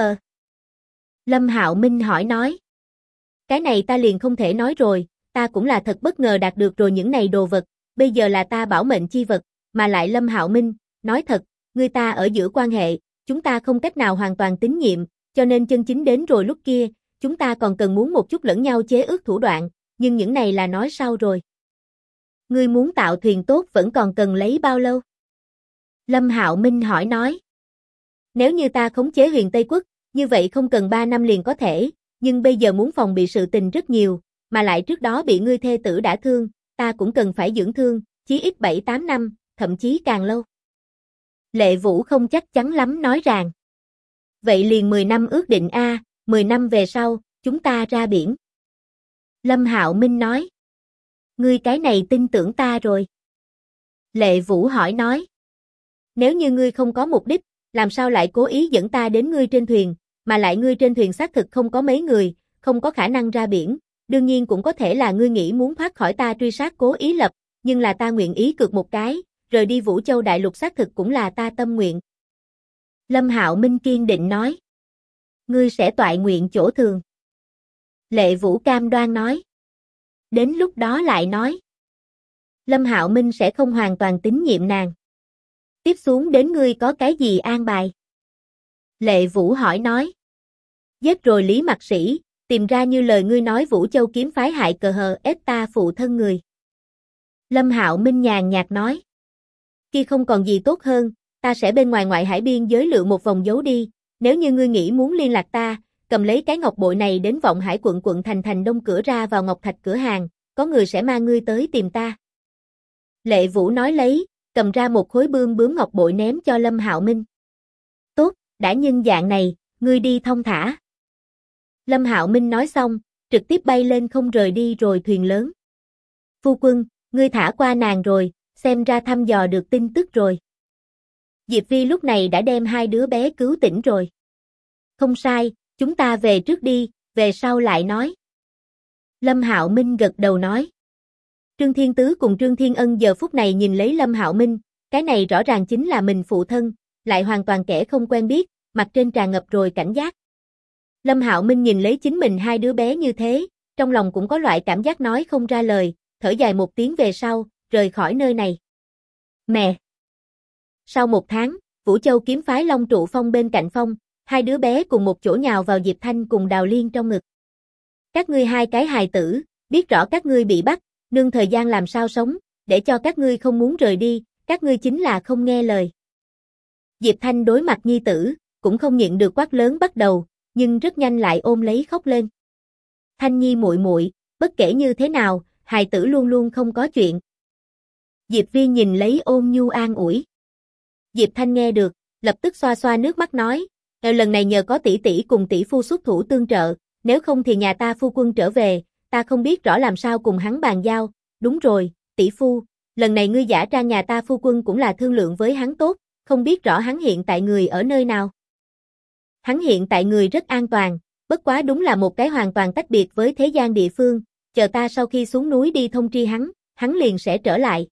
Lâm Hạo Minh hỏi nói. Cái này ta liền không thể nói rồi, ta cũng là thật bất ngờ đạt được rồi những này đồ vật, bây giờ là ta bảo mệnh chi vật, mà lại Lâm Hạo Minh, nói thật, người ta ở giữa quan hệ, chúng ta không cách nào hoàn toàn tín nhiệm, cho nên chân chính đến rồi lúc kia, chúng ta còn cần muốn một chút lẫn nhau chế ước thủ đoạn, nhưng những này là nói sau rồi. Ngươi muốn tạo thuyền tốt vẫn còn cần lấy bao lâu? Lâm Hạo Minh hỏi nói. Nếu như ta khống chế Huyền Tây Quốc, như vậy không cần 3 năm liền có thể, nhưng bây giờ muốn phòng bị sự tình rất nhiều, mà lại trước đó bị ngươi thê tử đả thương, ta cũng cần phải dưỡng thương, chí ít 7-8 năm, thậm chí càng lâu. Lệ Vũ không chắc chắn lắm nói rằng. Vậy liền 10 năm ước định a, 10 năm về sau, chúng ta ra biển. Lâm Hạo Minh nói. Ngươi cái này tin tưởng ta rồi. Lệ Vũ hỏi nói. Nếu như ngươi không có mục đích, làm sao lại cố ý dẫn ta đến ngươi trên thuyền, mà lại ngươi trên thuyền xác thực không có mấy người, không có khả năng ra biển, đương nhiên cũng có thể là ngươi nghĩ muốn thoát khỏi ta truy sát cố ý lập, nhưng là ta nguyện ý cược một cái, rời đi Vũ Châu đại lục xác thực cũng là ta tâm nguyện. Lâm Hạo Minh kiên định nói. Ngươi sẽ toại nguyện chỗ thường. Lệ Vũ cam đoan nói. Đến lúc đó lại nói. Lâm Hạo Minh sẽ không hoàn toàn tín nhiệm nàng. Tiếp xuống đến ngươi có cái gì an bài? Lệ Vũ hỏi nói. Giết rồi Lý Mặc Sĩ, tìm ra như lời ngươi nói Vũ Châu kiếm phái hại cờ hờ ép ta phụ thân người. Lâm Hạo Minh nhàn nhạt nói. Khi không còn gì tốt hơn, ta sẽ bên ngoài ngoại hải biên giới lựa một vòng giấu đi, nếu như ngươi nghĩ muốn liên lạc ta, cầm lấy cái ngọc bội này đến Vọng Hải quận thành đông cửa ra vào Ngọc Thạch cửa hàng, có người sẽ mang ngươi tới tìm ta. Lệ Vũ nói lấy, cầm ra một khối bướm ngọc bội ném cho Lâm Hạo Minh. Tốt, đã nhân dạng này, ngươi đi thong thả. Lâm Hạo Minh nói xong, trực tiếp bay lên không rời đi rồi thuyền lớn. Phu quân, ngươi thả qua nàng rồi, xem ra thăm dò được tin tức rồi. Diệp Vi lúc này đã đem 2 đứa bé cứu tỉnh rồi. Không sai, chúng ta về trước đi, về sau lại nói. Lâm Hạo Minh gật đầu nói. Trương Thiên Tứ cùng Trương Thiên Ân giờ phút này nhìn lấy Lâm Hạo Minh, cái này rõ ràng chính là mình phụ thân, lại hoàn toàn kẻ không quen biết, mặt trên tràn ngập rồi cảnh giác. Lâm Hạo Minh nhìn lấy chính mình 2 đứa bé như thế, trong lòng cũng có loại cảm giác nói không ra lời, thở dài một tiếng về sau, rời khỏi nơi này. Mẹ! Sau 1 tháng, Vũ Châu kiếm phái Long Trụ Phong bên cạnh phong, 2 đứa bé cùng một chỗ nhào vào Diệp Thanh cùng Đào Liên trong ngực. Các ngươi 2 cái hài tử, biết rõ các ngươi bị bắt, nương thời gian làm sao sống, để cho các ngươi không muốn rời đi, các ngươi chính là không nghe lời. Diệp Thanh đối mặt nhi tử, cũng không nhịn được quát lớn bắt đầu, nhưng rất nhanh lại ôm lấy khóc lên. Thanh Nhi muội muội, bất kể như thế nào, hài tử luôn luôn không có chuyện. Diệp Vi nhìn lấy ôn nhu an ủi. Diệp Thanh nghe được, lập tức xoa xoa nước mắt nói, lần này nhờ có tỷ tỷ cùng tỷ phu xuất thủ tương trợ, nếu không thì nhà ta phu quân trở về, ta không biết rõ làm sao cùng hắn bàn giao, đúng rồi, tỷ phu, lần này ngươi giả trang nhà ta phu quân cũng là thương lượng với hắn tốt, không biết rõ hắn hiện tại người ở nơi nào. Hắn hiện tại người rất an toàn, bất quá đúng là một cái hoàn toàn tách biệt với thế gian địa phương, chờ ta sau khi xuống núi đi thông tri hắn liền sẽ trở lại.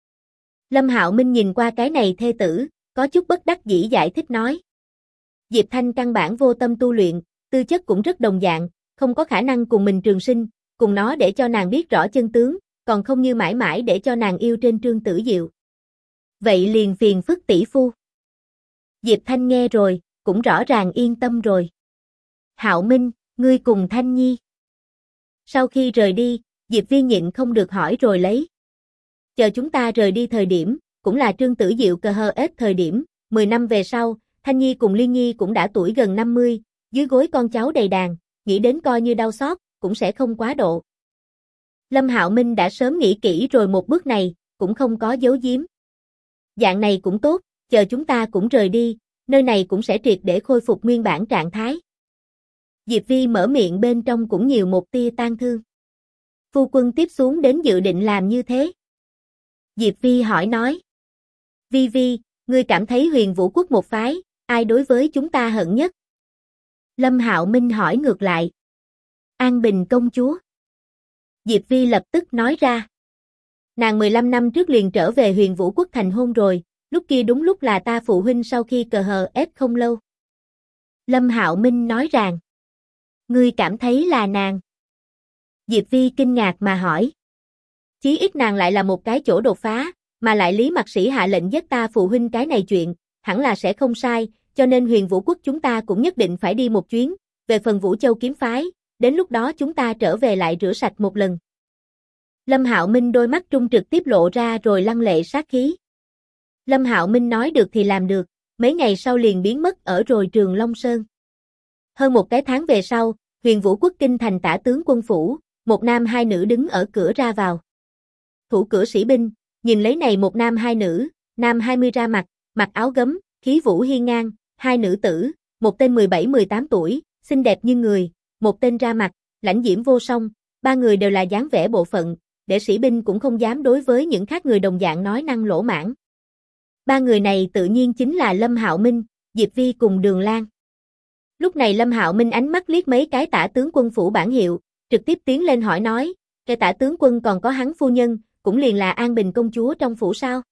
Lâm Hạo Minh nhìn qua cái này thê tử, có chút bất đắc dĩ giải thích nói. Diệp Thanh căn bản vô tâm tu luyện, tư chất cũng rất đồng dạng, không có khả năng cùng mình trường sinh, cùng nó để cho nàng biết rõ chân tướng, còn không như mãi mãi để cho nàng yêu trên Trương Tử Diệu. Vậy liền phiền phức tỷ phu. Diệp Thanh nghe rồi, cũng rõ ràng yên tâm rồi. Hạo Minh, ngươi cùng Thanh Nhi. Sau khi rời đi, Diệp Viên nhịn không được hỏi rồi lấy. Chờ chúng ta rời đi thời điểm, cũng là Trương Tử Diệu cờ hờ ết thời điểm, 10 năm về sau, Thanh Nhi cùng Liên Nhi cũng đã tuổi gần 50, dưới gối con cháu đầy đàn, nghĩ đến coi như đau xót, cũng sẽ không quá độ. Lâm Hạo Minh đã sớm nghĩ kỹ rồi một bước này, cũng không có giấu giếm. Dạng này cũng tốt, chờ chúng ta cũng rời đi, nơi này cũng sẽ triệt để khôi phục nguyên bản trạng thái. Diệp Vi mở miệng bên trong cũng nhiều một tia tang thương. Phu quân tiếp xuống đến dự định làm như thế. Diệp Vi hỏi nói. Vi Vi, ngươi cảm thấy Huyền Vũ Quốc một phái, ai đối với chúng ta hận nhất? Lâm Hạo Minh hỏi ngược lại. An Bình công chúa. Diệp Vi lập tức nói ra. Nàng 15 năm trước liền trở về Huyền Vũ Quốc thành hôn rồi, lúc kia đúng lúc là ta phụ huynh sau khi cờ hờ ép không lâu. Lâm Hạo Minh nói rằng. Ngươi cảm thấy là nàng? Diệp Vi kinh ngạc mà hỏi. Chí ít nàng lại là một cái chỗ đột phá, mà lại Lý Mặc Sĩ hạ lệnh giết ta phụ huynh cái này chuyện, hẳn là sẽ không sai, cho nên Huyền Vũ Quốc chúng ta cũng nhất định phải đi một chuyến, về phần Vũ Châu kiếm phái, đến lúc đó chúng ta trở về lại rửa sạch một lần. Lâm Hạo Minh đôi mắt trung trực tiếp lộ ra rồi lăng lệ sát khí. Lâm Hạo Minh nói được thì làm được, mấy ngày sau liền biến mất ở rồi Trường Long Sơn. Hơn một cái tháng về sau, Huyền Vũ Quốc kinh thành tả tướng quân phủ, một nam hai nữ đứng ở cửa ra vào. Thủ cửa sĩ binh, nhìn lấy này một nam hai nữ, nam 20 ra mặt, mặc áo gấm, khí vũ hiên ngang, hai nữ tử, một tên 17-18 tuổi, xinh đẹp như người, một tên ra mặt, lãnh diễm vô song, ba người đều là dáng vẻ bộ phận, để sĩ binh cũng không dám đối với những khác người đồng dạng nói năng lỗ mãng. Ba người này tự nhiên chính là Lâm Hạo Minh, Diệp Vi cùng Đường Lan. Lúc này Lâm Hạo Minh ánh mắt liếc mấy cái tả tướng quân phủ bản hiệu, trực tiếp tiến lên hỏi nói, cái tả tướng quân còn có hắn phu nhân, cũng liền là An Bình công chúa trong phủ sao?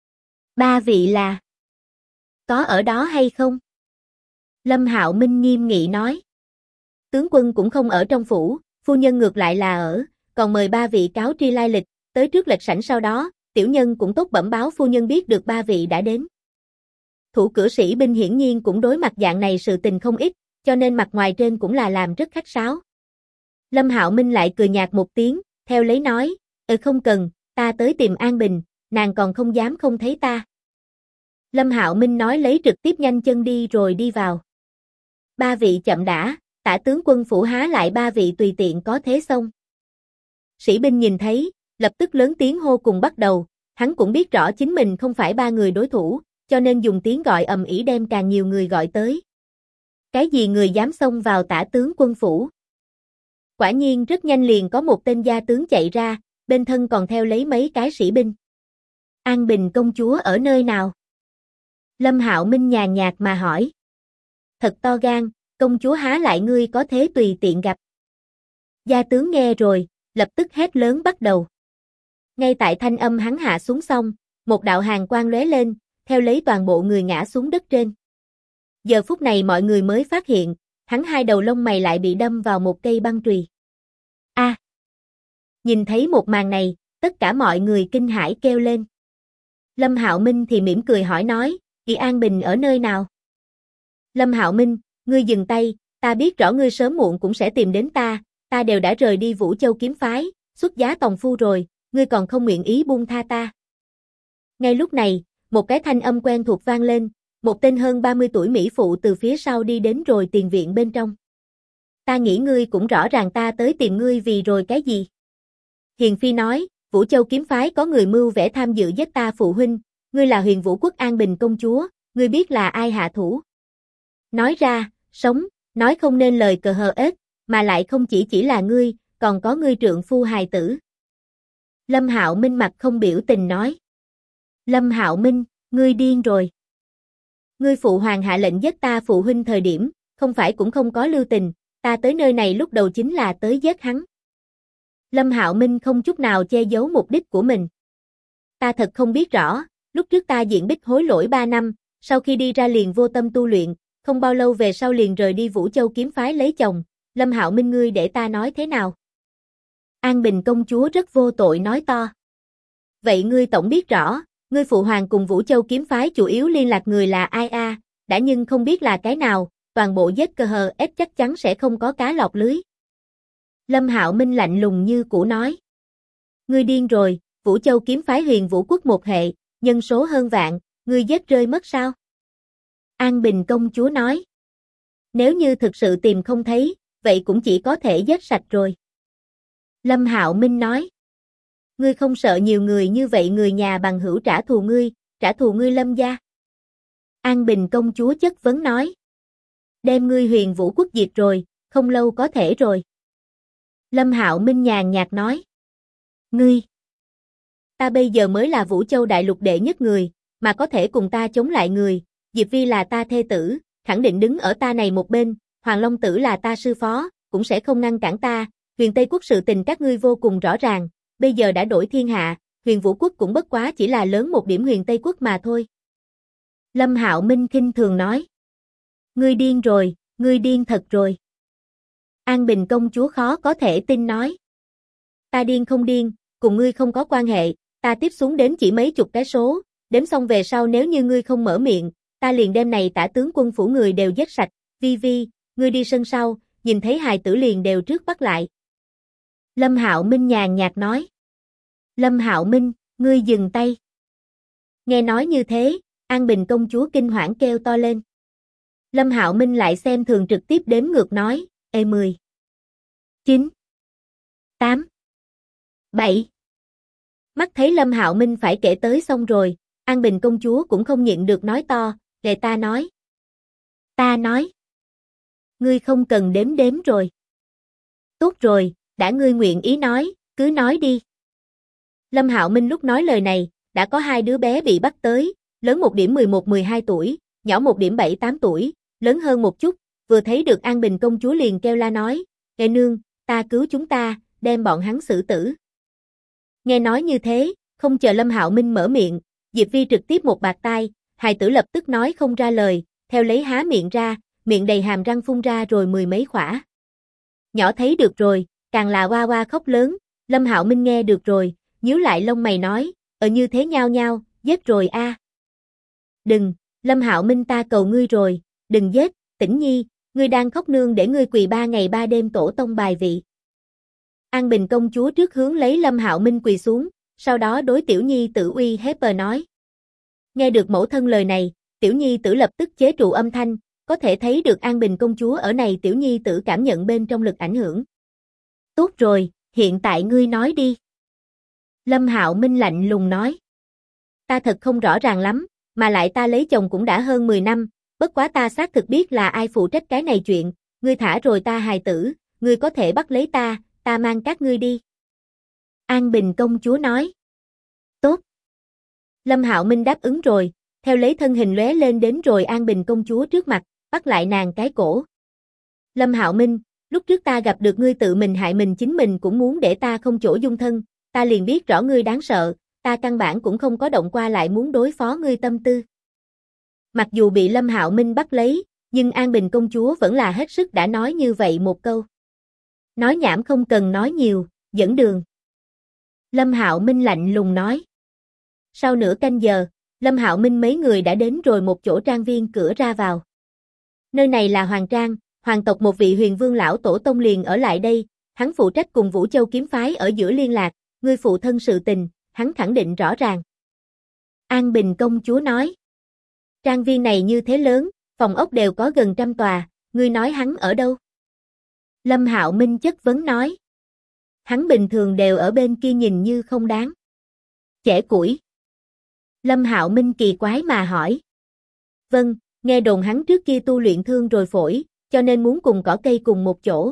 Ba vị là có ở đó hay không? Lâm Hạo Minh nghiêm nghị nói. Tướng quân cũng không ở trong phủ, phu nhân ngược lại là ở, còn mời ba vị cáo tri lai lịch, tới trước lệch sảnh sau đó, tiểu nhân cũng tốt bẩm báo phu nhân biết được ba vị đã đến. Thủ cửa sĩ binh hiển nhiên cũng đối mặt dạng này sự tình không ít, cho nên mặt ngoài trên cũng là làm rất khách sáo. Lâm Hạo Minh lại cười nhạt một tiếng, theo lấy nói, không cần, ta tới tìm An Bình, nàng còn không dám không thấy ta. Lâm Hạo Minh nói lấy trực tiếp nhanh chân đi rồi đi vào. Ba vị chậm đã, tả tướng quân phủ há lại ba vị tùy tiện có thế xông. Sĩ binh nhìn thấy, lập tức lớn tiếng hô cùng bắt đầu, hắn cũng biết rõ chính mình không phải ba người đối thủ, cho nên dùng tiếng gọi ầm ĩ đem càng nhiều người gọi tới. Cái gì người dám xông vào tả tướng quân phủ? Quả nhiên rất nhanh liền có một tên gia tướng chạy ra, bên thân còn theo lấy mấy cái sĩ binh. An Bình công chúa ở nơi nào? Lâm Hạo Minh nhàn nhạt mà hỏi. Thật to gan, công chúa há lại ngươi có thế tùy tiện gặp. Gia tướng nghe rồi, lập tức hét lớn bắt đầu. Ngay tại thanh âm hắn hạ xuống xong, một đạo hàn quang lóe lên, theo lấy toàn bộ người ngã xuống đất trên. Giờ phút này mọi người mới phát hiện, hắn hai đầu lông mày lại bị đâm vào một cây băng chùy. A! Nhìn thấy một màn này, tất cả mọi người kinh hãi kêu lên. Lâm Hạo Minh thì mỉm cười hỏi nói, Kỳ An Bình ở nơi nào? Lâm Hạo Minh, ngươi dừng tay, ta biết rõ ngươi sớm muộn cũng sẽ tìm đến ta đều đã rời đi Vũ Châu kiếm phái, xuất giá tòng phu rồi, ngươi còn không nguyện ý buông tha ta. Ngay lúc này, một cái thanh âm quen thuộc vang lên, một tên hơn 30 tuổi mỹ phụ từ phía sau đi đến rồi tiền viện bên trong. Ta nghĩ ngươi cũng rõ ràng ta tới tìm ngươi vì rồi cái gì. Hiền Phi nói, Vũ Châu kiếm phái có người mưu vẽ tham dự giết ta phụ huynh, ngươi là Huyền Vũ Quốc An Bình công chúa, ngươi biết là ai hạ thủ. Nói ra, sống, nói không nên lời cờ hờ ết, mà lại không chỉ là ngươi, còn có ngươi trượng phu hài tử. Lâm Hạo Minh mặt không biểu tình nói. Lâm Hạo Minh, ngươi điên rồi. Ngươi phụ hoàng hạ lệnh giết ta phụ huynh thời điểm, không phải cũng không có lưu tình, ta tới nơi này lúc đầu chính là tới giết hắn. Lâm Hạo Minh không chút nào che giấu mục đích của mình. Ta thật không biết rõ, lúc trước ta diện bích hối lỗi 3 năm, sau khi đi ra liền vô tâm tu luyện, không bao lâu về sau liền rời đi Vũ Châu kiếm phái lấy chồng, Lâm Hạo Minh ngươi để ta nói thế nào? An Bình công chúa rất vô tội nói to. Vậy ngươi tổng biết rõ, ngươi phụ hoàng cùng Vũ Châu kiếm phái chủ yếu liên lạc người là ai a? Đã nhưng không biết là cái nào, toàn bộ giết cờ hờ ép chắc chắn sẽ không có cá lọt lưới. Lâm Hạo Minh lạnh lùng như cũ nói. Ngươi điên rồi, Vũ Châu kiếm phái Huyền Vũ Quốc một hệ, nhân số hơn vạn, ngươi giết rơi mất sao? An Bình công chúa nói. Nếu như thực sự tìm không thấy, vậy cũng chỉ có thể giết sạch rồi. Lâm Hạo Minh nói. Ngươi không sợ nhiều người như vậy người nhà bằng hữu trả thù ngươi Lâm gia. An Bình công chúa chất vấn nói. Đem ngươi Huyền Vũ Quốc diệt rồi, không lâu có thể rồi. Lâm Hạo Minh nhàn nhạt nói. Ngươi. Ta bây giờ mới là Vũ Châu đại lục đệ nhất người, mà có thể cùng ta chống lại người, Diệp Vi là ta thê tử, khẳng định đứng ở ta này một bên, Hoàng Long Tử là ta sư phó, cũng sẽ không ngăn cản ta, Huyền Tây Quốc sự tình các ngươi vô cùng rõ ràng, bây giờ đã đổi thiên hạ, Huyền Vũ Quốc cũng bất quá chỉ là lớn một điểm Huyền Tây Quốc mà thôi. Lâm Hạo Minh khinh thường nói. Ngươi điên rồi, ngươi điên thật rồi. An Bình công chúa khó có thể tin nói. Ta điên không điên, cùng ngươi không có quan hệ, ta tiếp xuống đến chỉ mấy chục cái số, đếm xong về sau nếu như ngươi không mở miệng, ta liền đem này tả tướng quân phủ người đều giết sạch, Vi Vi, ngươi đi sân sau, nhìn thấy hài tử liền đều trước bắt lại. Lâm Hạo Minh nhàn nhạt nói. Lâm Hạo Minh, ngươi dừng tay. Nghe nói như thế, An Bình công chúa kinh hoảng kêu to lên. Lâm Hạo Minh lại xem thường trực tiếp đếm ngược nói, 10, 9, 8, 7. Mắt thấy Lâm Hạo Minh phải kể tới xong rồi, An Bình công chúa cũng không nhịn được nói to, để ta nói. Ta nói. Ngươi không cần đếm rồi. Tốt rồi, đã ngươi nguyện ý nói, cứ nói đi. Lâm Hạo Minh lúc nói lời này, đã có hai đứa bé bị bắt tới, lớn một điểm 11-12 tuổi, nhỏ một điểm 7-8 tuổi, lớn hơn một chút, vừa thấy được An Bình công chúa liền kêu la nói, Ê nương, ta cứu chúng ta, đem bọn hắn xử tử. Nghe nói như thế, không chờ Lâm Hạo Minh mở miệng, Diệp Vi trực tiếp một bạt tai, hài tử lập tức nói không ra lời, theo lấy há miệng ra, miệng đầy hàm răng phun ra rồi mười mấy khỏa. Nhỏ thấy được rồi, càng là oa oa khóc lớn, Lâm Hạo Minh nghe được rồi, nhíu lại lông mày nói, như thế nhao nhao, giết rồi a. Đừng, Lâm Hạo Minh ta cầu ngươi rồi, đừng giết, Tĩnh Nhi, ngươi đang khóc nương để ngươi quỳ 3 ngày 3 đêm tổ tông bài vị. An Bình công chúa trước hướng lấy Lâm Hạo Minh quỳ xuống, sau đó đối Tiểu Nhi tử uy hiếp nói. Nghe được mẫu thân lời này, Tiểu Nhi tử lập tức chế trụ âm thanh, có thể thấy được An Bình công chúa ở này Tiểu Nhi tử cảm nhận bên trong lực ảnh hưởng. Tốt rồi, hiện tại ngươi nói đi. Lâm Hạo Minh lạnh lùng nói. Ta thật không rõ ràng lắm, mà lại ta lấy chồng cũng đã hơn 10 năm, bất quá ta xác thực biết là ai phụ trách cái này chuyện, ngươi thả rồi ta hài tử, ngươi có thể bắt lấy ta mang các ngươi đi. An Bình công chúa nói. Tốt. Lâm Hạo Minh đáp ứng rồi, theo lấy thân hình lóe lên đến rồi An Bình công chúa trước mặt, bắt lại nàng cái cổ. Lâm Hạo Minh, lúc trước ta gặp được ngươi tự mình hại mình chính mình cũng muốn để ta không chỗ dung thân, ta liền biết rõ ngươi đáng sợ, ta căn bản cũng không có động qua lại muốn đối phó ngươi tâm tư. Mặc dù bị Lâm Hạo Minh bắt lấy, nhưng An Bình công chúa vẫn là hết sức đã nói như vậy một câu. Nói nhảm không cần nói nhiều, dẫn đường. Lâm Hạo Minh lạnh lùng nói. Sau nửa canh giờ, Lâm Hạo Minh mấy người đã đến rồi một chỗ trang viên cửa ra vào. Nơi này là Hoàng Trang, hoàng tộc một vị huyền vương lão tổ tông liền ở lại đây, hắn phụ trách cùng Vũ Châu kiếm phái ở giữa liên lạc, ngươi phụ thân sự tình, hắn khẳng định rõ ràng. An Bình công chúa nói. Trang viên này như thế lớn, phòng ốc đều có gần 100 tòa, ngươi nói hắn ở đâu? Lâm Hạo Minh chất vấn nói. Hắn bình thường đều ở bên kia nhìn như không đáng. Chẻ củi. Lâm Hạo Minh kỳ quái mà hỏi. Vâng, nghe đồn hắn trước kia tu luyện thương rồi phổi, cho nên muốn cùng cỏ cây cùng một chỗ.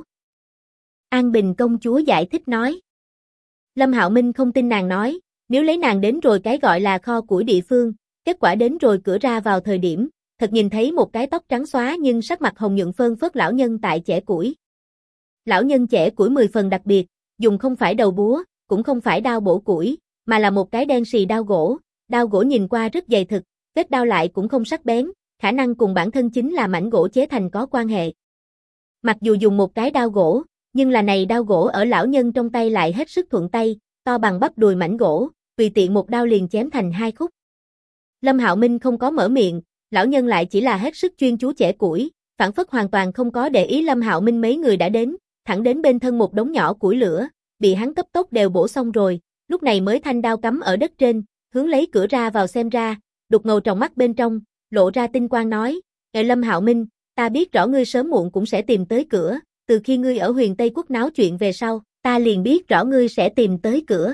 An Bình công chúa giải thích nói. Lâm Hạo Minh không tin nàng nói, nếu lấy nàng đến rồi cái gọi là kho củi địa phương, kết quả đến rồi cửa ra vào thời điểm, thật nhìn thấy một cái tóc trắng xóa nhưng sắc mặt hồng nhuận phơn phớt lão nhân tại chẻ củi. Lão nhân chẻ củi 10 phần đặc biệt, dùng không phải đầu búa, cũng không phải đao bổ củi, mà là một cái đen xì đao gỗ nhìn qua rất dày thực, vết đao lại cũng không sắc bén, khả năng cùng bản thân chính là mảnh gỗ chế thành có quan hệ. Mặc dù dùng một cái đao gỗ, nhưng là này đao gỗ ở lão nhân trong tay lại hết sức thuận tay, to bằng bắp đùi mảnh gỗ, tùy tiện một đao liền chém thành 2 khúc. Lâm Hạo Minh không có mở miệng, lão nhân lại chỉ là hết sức chuyên chú chẻ củi, phản phất hoàn toàn không có để ý Lâm Hạo Minh mấy người đã đến, thẳng đến bên thân một đống nhỏ củi lửa, bị hắn cấp tốc đều bổ xong rồi, lúc này mới thanh đao cắm ở đất trên, hướng lấy cửa ra vào xem ra, đục ngầu trong mắt bên trong, lộ ra tinh quang nói, Lâm Hạo Minh, ta biết rõ ngươi sớm muộn cũng sẽ tìm tới cửa, từ khi ngươi ở Huyền Tây Quốc náo chuyện về sau, ta liền biết rõ ngươi sẽ tìm tới cửa.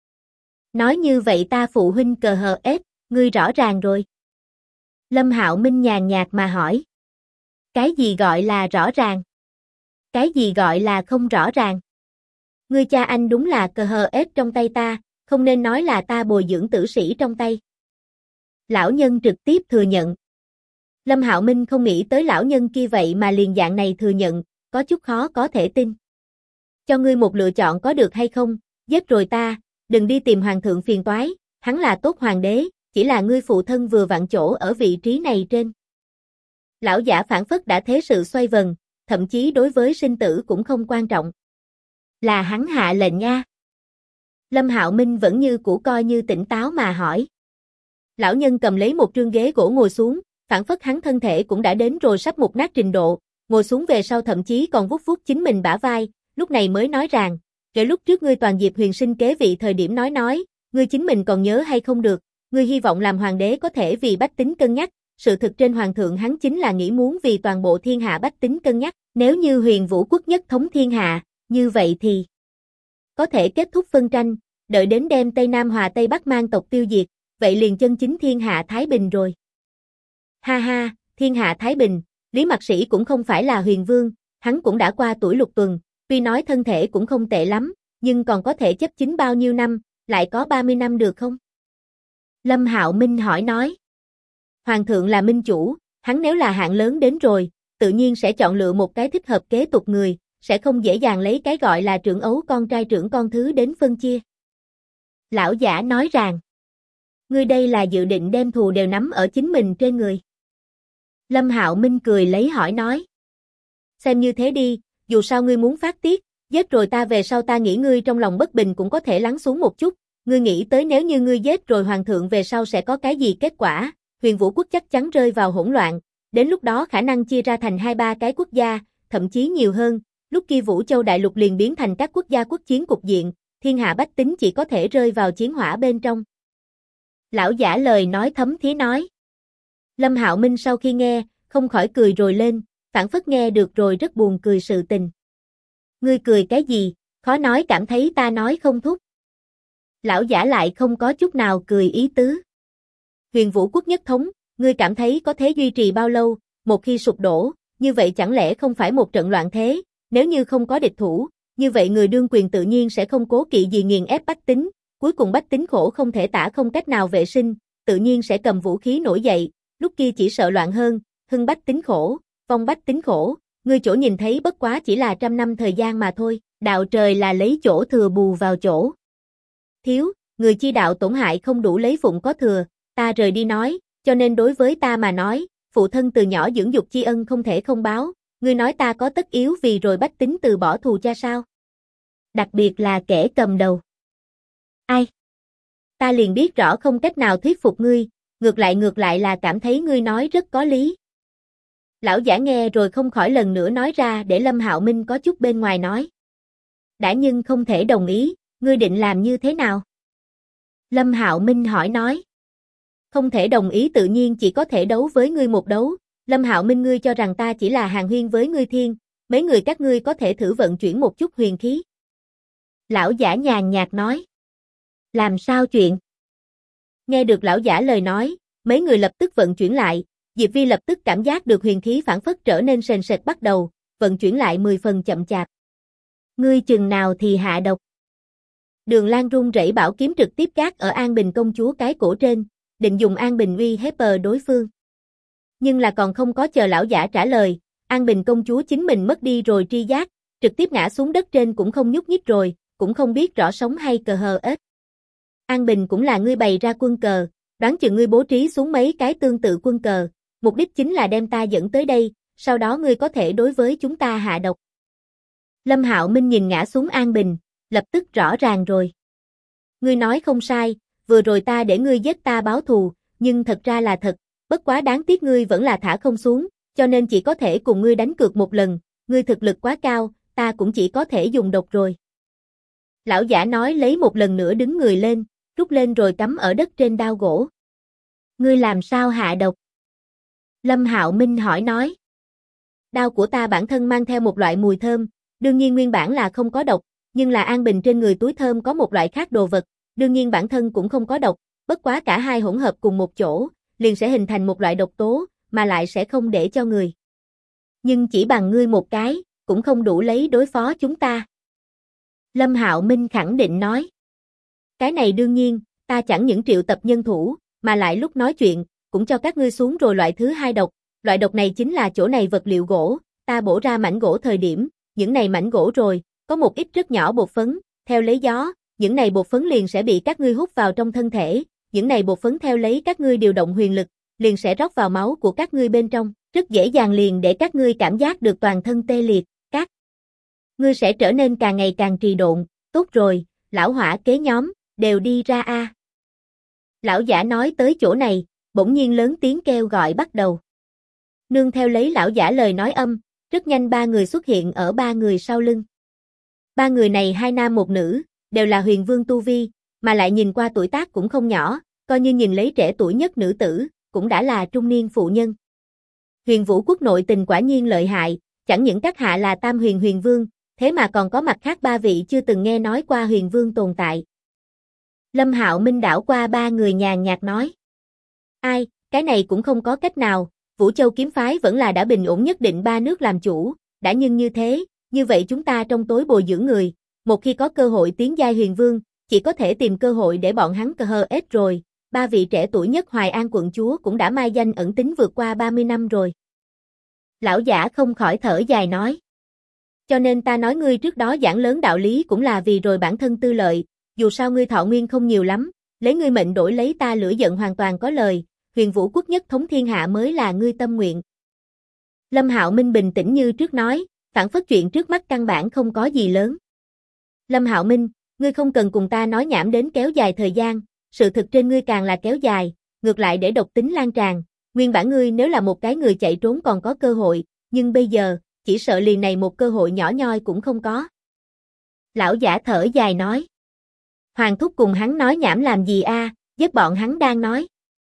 Nói như vậy ta phụ huynh cờ hờ ép, ngươi rõ ràng rồi. Lâm Hạo Minh nhàn nhạt mà hỏi. Cái gì gọi là rõ ràng? Cái gì gọi là không rõ ràng? Ngươi cha anh đúng là cờ hờ ép trong tay ta, không nên nói là ta bồi dưỡng tử sĩ trong tay. Lão nhân trực tiếp thừa nhận. Lâm Hạo Minh không nghĩ tới lão nhân kia vậy mà liền dạng này thừa nhận, có chút khó có thể tin. Cho ngươi một lựa chọn có được hay không, giết rồi ta, đừng đi tìm hoàng thượng phiền toái, hắn là tốt hoàng đế, chỉ là ngươi phụ thân vừa vặn chỗ ở vị trí này trên. Lão giả phản phất đã thế sự xoay vần, thậm chí đối với sinh tử cũng không quan trọng. Là hắn hạ lệnh nha. Lâm Hạo Minh vẫn như cũ coi như tỉnh táo mà hỏi. Lão nhân cầm lấy một trương ghế gỗ ngồi xuống, phản phất hắn thân thể cũng đã đến rồi sắp mục nát trình độ, ngồi xuống về sau thậm chí còn vuốt vuốt chính mình bả vai, lúc này mới nói rằng, kể lúc trước ngươi toàn Diệp Huyền sinh kế vị thời điểm nói, ngươi chính mình còn nhớ hay không được, ngươi hy vọng làm hoàng đế có thể vì bách tính cân nhắc, sự thực trên hoàng thượng hắn chính là nghĩ muốn vì toàn bộ thiên hạ bách tính cân nhắc, nếu như Huyền Vũ quốc nhất thống thiên hạ, như vậy thì có thể kết thúc phân tranh, đợi đến đem Tây Nam Hòa Tây Bắc mang tộc tiêu diệt, vậy liền chân chính thiên hạ Thái Bình rồi. Ha ha, thiên hạ Thái Bình, Lý Mặc Sĩ cũng không phải là huyền vương, hắn cũng đã qua tuổi lục tuần, tuy nói thân thể cũng không tệ lắm, nhưng còn có thể chấp chính bao nhiêu năm, lại có 30 năm được không? Lâm Hạo Minh hỏi nói. Hoàng thượng là minh chủ, hắn nếu là hạng lớn đến rồi, tự nhiên sẽ chọn lựa một cái thích hợp kế tục người, sẽ không dễ dàng lấy cái gọi là trưởng ấu con trai trưởng con thứ đến phân chia. Lão giả nói rằng, ngươi đây là dự định đem thù đều nắm ở chính mình trên người. Lâm Hạo Minh cười lấy hỏi nói. Xem như thế đi, dù sao ngươi muốn phát tiết, giết rồi ta về sau ta nghĩ ngươi trong lòng bất bình cũng có thể lắng xuống một chút, ngươi nghĩ tới nếu như ngươi giết rồi hoàng thượng về sau sẽ có cái gì kết quả, Huyền Vũ quốc chắc chắn rơi vào hỗn loạn, đến lúc đó khả năng chia ra thành 2-3 cái quốc gia, thậm chí nhiều hơn, lúc kia Vũ Châu đại lục liền biến thành các quốc gia quốc chiến cục diện, thiên hạ bách tính chỉ có thể rơi vào chiến hỏa bên trong. Lão giả lời nói thấm thía nói. Lâm Hạo Minh sau khi nghe, không khỏi cười rồi lên, phảng phất nghe được rồi rất buồn cười sự tình. Ngươi cười cái gì, khó nói cảm thấy ta nói không thúc. Lão giả lại không có chút nào cười ý tứ. Huyền Vũ quốc nhất thống, ngươi cảm thấy có thể duy trì bao lâu, một khi sụp đổ, như vậy chẳng lẽ không phải một trận loạn thế, nếu như không có địch thủ, như vậy người đương quyền tự nhiên sẽ không cố kỵ gì nghiền ép bách tính, cuối cùng bách tính khổ không thể tả không cách nào vệ sinh, tự nhiên sẽ cầm vũ khí nổi dậy, lúc kia chỉ sợ loạn hơn, hưng bách tính khổ, vong bách tính khổ, ngươi chỗ nhìn thấy bất quá chỉ là 100 năm thời gian mà thôi, đạo trời là lấy chỗ thừa bù vào chỗ. Thiếu, người chi đạo tổn hại không đủ lấy phụng có thừa, ta rời đi nói, cho nên đối với ta mà nói, phụ thân từ nhỏ dưỡng dục tri ân không thể không báo, ngươi nói ta có tất yếu vì rồi bách tính từ bỏ thù cha sao? Đặc biệt là kẻ cầm đầu. Ai? Ta liền biết rõ không cách nào thuyết phục ngươi, ngược lại là cảm thấy ngươi nói rất có lý. Lão giả nghe rồi không khỏi lần nữa nói ra để Lâm Hạo Minh có chút bên ngoài nói. Đã nhưng không thể đồng ý, ngươi định làm như thế nào? Lâm Hạo Minh hỏi nói. Không thể đồng ý tự nhiên chỉ có thể đấu với ngươi một đấu. Lâm Hạo Minh, ngươi cho rằng ta chỉ là hàn huyên với ngươi thiên, mấy người các ngươi có thể thử vận chuyển một chút huyền khí. Lão giả nhàn nhạt nói. Làm sao chuyện? Nghe được lão giả lời nói, mấy người lập tức vận chuyển lại, Diệp Vi lập tức cảm giác được huyền khí phản phất trở nên sền sệt bắt đầu, vận chuyển lại 10 phần chậm chạp. Ngươi chừng nào thì hạ độc? Đường Lan run rẩy bảo kiếm trực tiếp gác ở An Bình công chúa cái cổ trên, định dùng An Bình uy hiếp đối phương. Nhưng là còn không có chờ lão giả trả lời, An Bình công chúa chính mình mất đi rồi tri giác, trực tiếp ngã xuống đất trên cũng không nhúc nhích rồi, cũng không biết rõ sống hay cờ hờ ếch. An Bình cũng là ngươi bày ra quân cờ, đoán chừng ngươi bố trí xuống mấy cái tương tự quân cờ, mục đích chính là đem ta dẫn tới đây, sau đó ngươi có thể đối với chúng ta hạ độc. Lâm Hạo Minh nhìn ngã xuống An Bình, lập tức rõ ràng rồi. Ngươi nói không sai, vừa rồi ta để ngươi giết ta báo thù, nhưng thật ra là thật, bất quá đáng tiếc ngươi vẫn là thả không xuống, cho nên chỉ có thể cùng ngươi đánh cược một lần, ngươi thực lực quá cao, ta cũng chỉ có thể dùng độc rồi. Lão giả nói lấy một lần nữa đứng người lên, rút lên rồi cắm ở đất trên đao gỗ. Ngươi làm sao hạ độc? Lâm Hạo Minh hỏi nói. Đao của ta bản thân mang theo một loại mùi thơm, đương nhiên nguyên bản là không có độc, nhưng là An Bình trên người túi thơm có một loại khác đồ vật, đương nhiên bản thân cũng không có độc, bất quá cả hai hỗn hợp cùng một chỗ, liền sẽ hình thành một loại độc tố, mà lại sẽ không để cho người. Nhưng chỉ bằng ngươi một cái, cũng không đủ lấy đối phó chúng ta. Lâm Hạo Minh khẳng định nói. Cái này đương nhiên, ta chẳng những triệu tập nhân thủ, mà lại lúc nói chuyện, cũng cho các ngươi xuống rồi loại thứ hai độc, loại độc này chính là chỗ này vật liệu gỗ, ta bổ ra mảnh gỗ thời điểm, những này mảnh gỗ rồi, có một ít rất nhỏ bột phấn, theo lấy gió, những này bột phấn liền sẽ bị các ngươi hút vào trong thân thể, những này bột phấn theo lấy các ngươi điều động huyền lực, liền sẽ rót vào máu của các ngươi bên trong, rất dễ dàng liền để các ngươi cảm giác được toàn thân tê liệt, các ngươi sẽ trở nên càng ngày càng trì độn, tốt rồi, lão hỏa kế nhóm, đều đi ra a. Lão giả nói tới chỗ này, bỗng nhiên lớn tiếng kêu gọi bắt đầu. Nương theo lấy lão giả lời nói âm, rất nhanh ba người xuất hiện ở ba người sau lưng. Ba người này hai nam một nữ, đều là huyền vương tu vi, mà lại nhìn qua tuổi tác cũng không nhỏ, coi như nhìn lấy trẻ tuổi nhất nữ tử, cũng đã là trung niên phụ nhân. Huyền Vũ quốc nội tình quả nhiên lợi hại, chẳng những các hạ là tam huyền huyền vương, thế mà còn có mặt khác ba vị chưa từng nghe nói qua huyền vương tồn tại. Lâm Hạo Minh đảo qua ba người nhàn nhạt nói. Ai, cái này cũng không có cách nào, Vũ Châu kiếm phái vẫn là đã bình ổn nhất định ba nước làm chủ, đã nhưng như thế, như vậy chúng ta trong tối bồi dưỡng người, một khi có cơ hội tiến giai huyền vương, chỉ có thể tìm cơ hội để bọn hắn cờ hờ ết rồi, ba vị trẻ tuổi nhất Hoài An quận chúa cũng đã mai danh ẩn tính vượt qua 30 năm rồi. Lão giả không khỏi thở dài nói. Cho nên ta nói ngươi trước đó giảng lớn đạo lý cũng là vì rồi bản thân tư lợi, dù sao ngươi thọ nguyên không nhiều lắm, lấy ngươi mệnh đổi lấy ta lửa giận hoàn toàn có lời, Huyền Vũ quốc nhất thống thiên hạ mới là ngươi tâm nguyện. Lâm Hạo Minh bình tĩnh như trước nói, phản phất chuyện trước mắt căn bản không có gì lớn. Lâm Hạo Minh, ngươi không cần cùng ta nói nhảm đến kéo dài thời gian, sự thực trên ngươi càng là kéo dài, ngược lại để độc tính lan tràn, nguyên bản ngươi nếu là một cái người chạy trốn còn có cơ hội, nhưng bây giờ, chỉ sợ liền này một cơ hội nhỏ nhoi cũng không có. Lão giả thở dài nói. Hoàng thúc cùng hắn nói nhảm làm gì a? Giúp bọn hắn đang nói.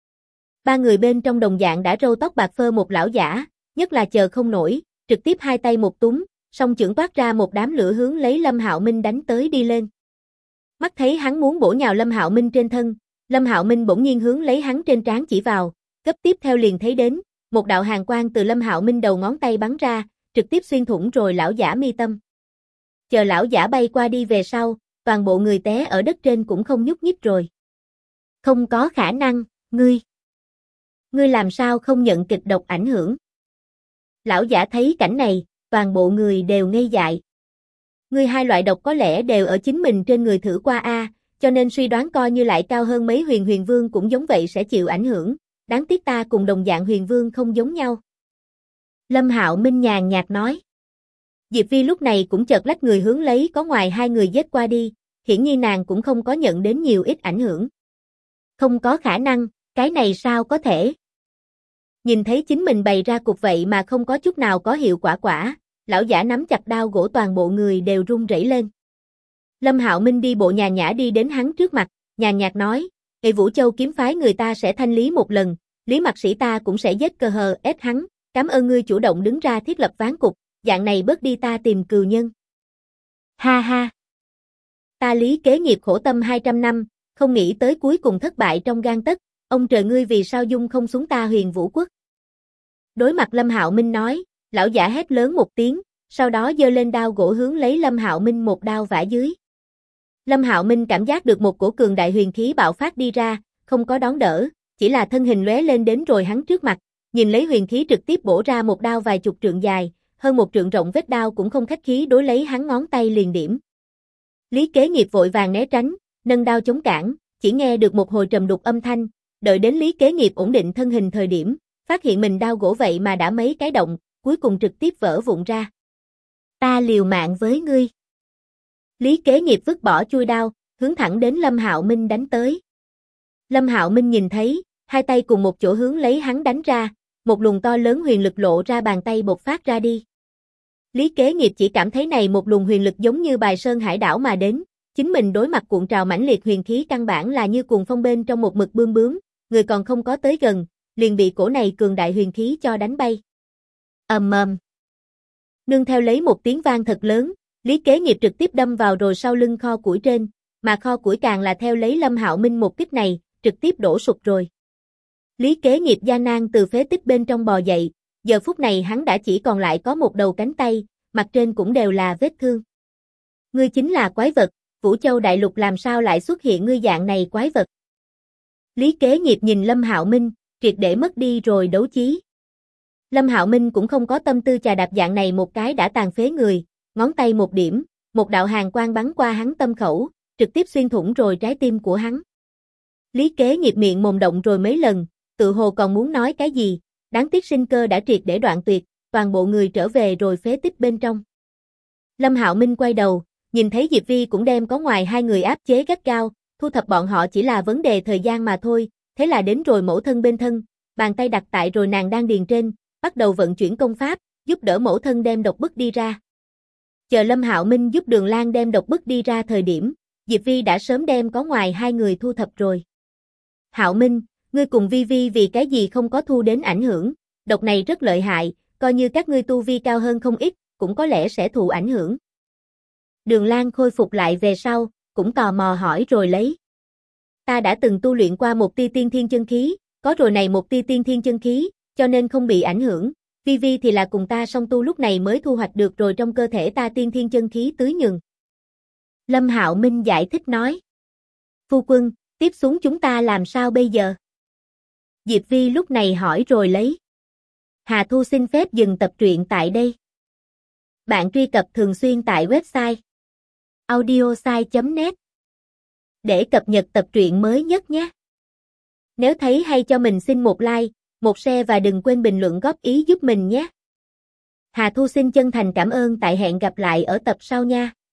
Ba người bên trong đồng dạng đã râu tóc bạc phơ một lão giả, nhất là chờ không nổi, trực tiếp hai tay một túm, song chưởng toát ra một đám lửa hướng lấy Lâm Hạo Minh đánh tới đi lên. Mắt thấy hắn muốn bổ nhào Lâm Hạo Minh trên thân, Lâm Hạo Minh bỗng nhiên hướng lấy hắn trên trán chỉ vào, cấp tiếp theo liền thấy đến, một đạo hàn quang từ Lâm Hạo Minh đầu ngón tay bắn ra, trực tiếp xuyên thủng rồi lão giả mi tâm. Chờ lão giả bay qua đi về sau, toàn bộ người té ở đất trên cũng không nhúc nhích rồi. Không có khả năng, ngươi làm sao không nhận kịch độc ảnh hưởng? Lão giả thấy cảnh này, toàn bộ người đều ngây dại. Ngươi hai loại độc có lẽ đều ở chính mình trên người thử qua a, cho nên suy đoán coi như lại cao hơn mấy huyền vương cũng giống vậy sẽ chịu ảnh hưởng, đáng tiếc ta cùng đồng dạng huyền vương không giống nhau. Lâm Hạo Minh nhàn nhạt nói. Diệp Vi lúc này cũng chợt lách người hướng lấy có ngoài hai người giết qua đi, hiển nhiên nàng cũng không có nhận đến nhiều ít ảnh hưởng. Không có khả năng, cái này sao có thể? Nhìn thấy chính mình bày ra cục vậy mà không có chút nào có hiệu quả, lão giả nắm chặt đao gỗ toàn bộ người đều run rẩy lên. Lâm Hạo Minh đi bộ nhàn nhã đi đến hắn trước mặt, nhàn nhạt nói, Nghị Vũ Châu kiếm phái người ta sẽ thanh lý một lần, Lý Mạc Sĩ ta cũng sẽ giết cờ hờ ép hắn, cảm ơn ngươi chủ động đứng ra thiết lập ván cục, dạng này bớt đi ta tìm cừu nhân. Ha ha. Ta Lý kế nghiệp khổ tâm 200 năm, không nghĩ tới cuối cùng thất bại trong gang tấc, ông trời ngươi vì sao dung không xuống ta Huyền Vũ Quốc. Đối mặt Lâm Hạo Minh nói, lão giả hét lớn một tiếng, sau đó giơ lên đao gỗ hướng lấy Lâm Hạo Minh một đao vả dưới. Lâm Hạo Minh cảm giác được một cổ cường đại huyền khí bạo phát đi ra, không có đón đỡ, chỉ là thân hình lóe lên đến rồi hắn trước mặt, nhìn lấy huyền khí trực tiếp bổ ra một đao vài chục trượng dài, hơn một trượng rộng vết đao cũng không khách khí đối lấy hắn ngón tay liền điểm. Lý kế nghiệp vội vàng né tránh, nâng đao chống cản, chỉ nghe được một hồi trầm đục âm thanh, đợi đến Lý kế nghiệp ổn định thân hình thời điểm, phát hiện mình đao gỗ vậy mà đã mấy cái động, cuối cùng trực tiếp vỡ vụn ra. Ta liều mạng với ngươi. Lý kế nghiệp vứt bỏ chui đao, hướng thẳng đến Lâm Hạo Minh đánh tới. Lâm Hạo Minh nhìn thấy, hai tay cùng một chỗ hướng lấy hắn đánh ra, một luồng to lớn huyền lực lộ ra bàn tay bộc phát ra đi. Lý kế nghiệp chỉ cảm thấy này một luồng huyền lực giống như bài sơn hải đảo mà đến, chính mình đối mặt cuộn trào mãnh liệt huyền khí căn bản là như cuồng phong bên trong một mực bướm, người còn không có tới gần, liền bị cổ này cường đại huyền khí cho đánh bay. Ầm ầm. Nương theo lấy một tiếng vang thật lớn, Lý kế nghiệp trực tiếp đâm vào rồi sau lưng kho củi trên, mà kho củi càng là theo lấy Lâm Hạo Minh một kích này, trực tiếp đổ sụp rồi. Lý kế nghiệp gian nan từ phế tích bên trong bò dậy, giờ phút này hắn đã chỉ còn lại có một đầu cánh tay, mặt trên cũng đều là vết thương. Ngươi chính là quái vật, Vũ Châu đại lục làm sao lại xuất hiện ngươi dạng này quái vật? Lý kế nghiệp nhìn Lâm Hạo Minh, triệt để mất đi rồi đấu chí. Lâm Hạo Minh cũng không có tâm tư chà đạp dạng này một cái đã tàn phế người, ngón tay một điểm, một đạo hàn quang bắn qua hắn tâm khẩu, trực tiếp xuyên thủng rồi trái tim của hắn. Lý kế nghiệp miệng mồm động rồi mấy lần, tự hồ còn muốn nói cái gì, đáng tiếc sinh cơ đã triệt để đoạn tuyệt, toàn bộ người trở về rồi phế tích bên trong. Lâm Hạo Minh quay đầu, nhìn thấy Diệp Vi cũng đem có ngoài hai người áp chế gắt gao, thu thập bọn họ chỉ là vấn đề thời gian mà thôi, thế là đến rồi mẫu thân bên thân, bàn tay đặt tại rồi nàng đang điền trên, bắt đầu vận chuyển công pháp, giúp đỡ mẫu thân đem độc bức đi ra. Chờ Lâm Hạo Minh giúp Đường Lan đem độc bức đi ra thời điểm, Diệp Vi đã sớm đem có ngoài hai người thu thập rồi. Hạo Minh, ngươi cùng Vi Vi vì cái gì không có thu đến ảnh hưởng, độc này rất lợi hại, coi như các ngươi tu vi cao hơn không ít, cũng có lẽ sẽ thụ ảnh hưởng. Đường Lan khôi phục lại về sau, cũng tò mò hỏi rồi lấy. Ta đã từng tu luyện qua một tia tiên thiên chân khí, có rồi này một tia tiên thiên chân khí, cho nên không bị ảnh hưởng. Vi Vi thì là cùng ta song tu lúc này mới thu hoạch được rồi trong cơ thể ta tiên thiên chân khí tưới nhường. Lâm Hạo Minh giải thích nói. Phu quân, tiếp xuống chúng ta làm sao bây giờ? Diệp Vi lúc này hỏi rồi lấy. Hà Thu xin phép dừng tập truyện tại đây. Bạn truy cập thường xuyên tại website audiosai.net để cập nhật tập truyện mới nhất nhé. Nếu thấy hay cho mình xin một like, một share và đừng quên bình luận góp ý giúp mình nhé. Hà Thu xin chân thành cảm ơn, tại hẹn gặp lại ở tập sau nha.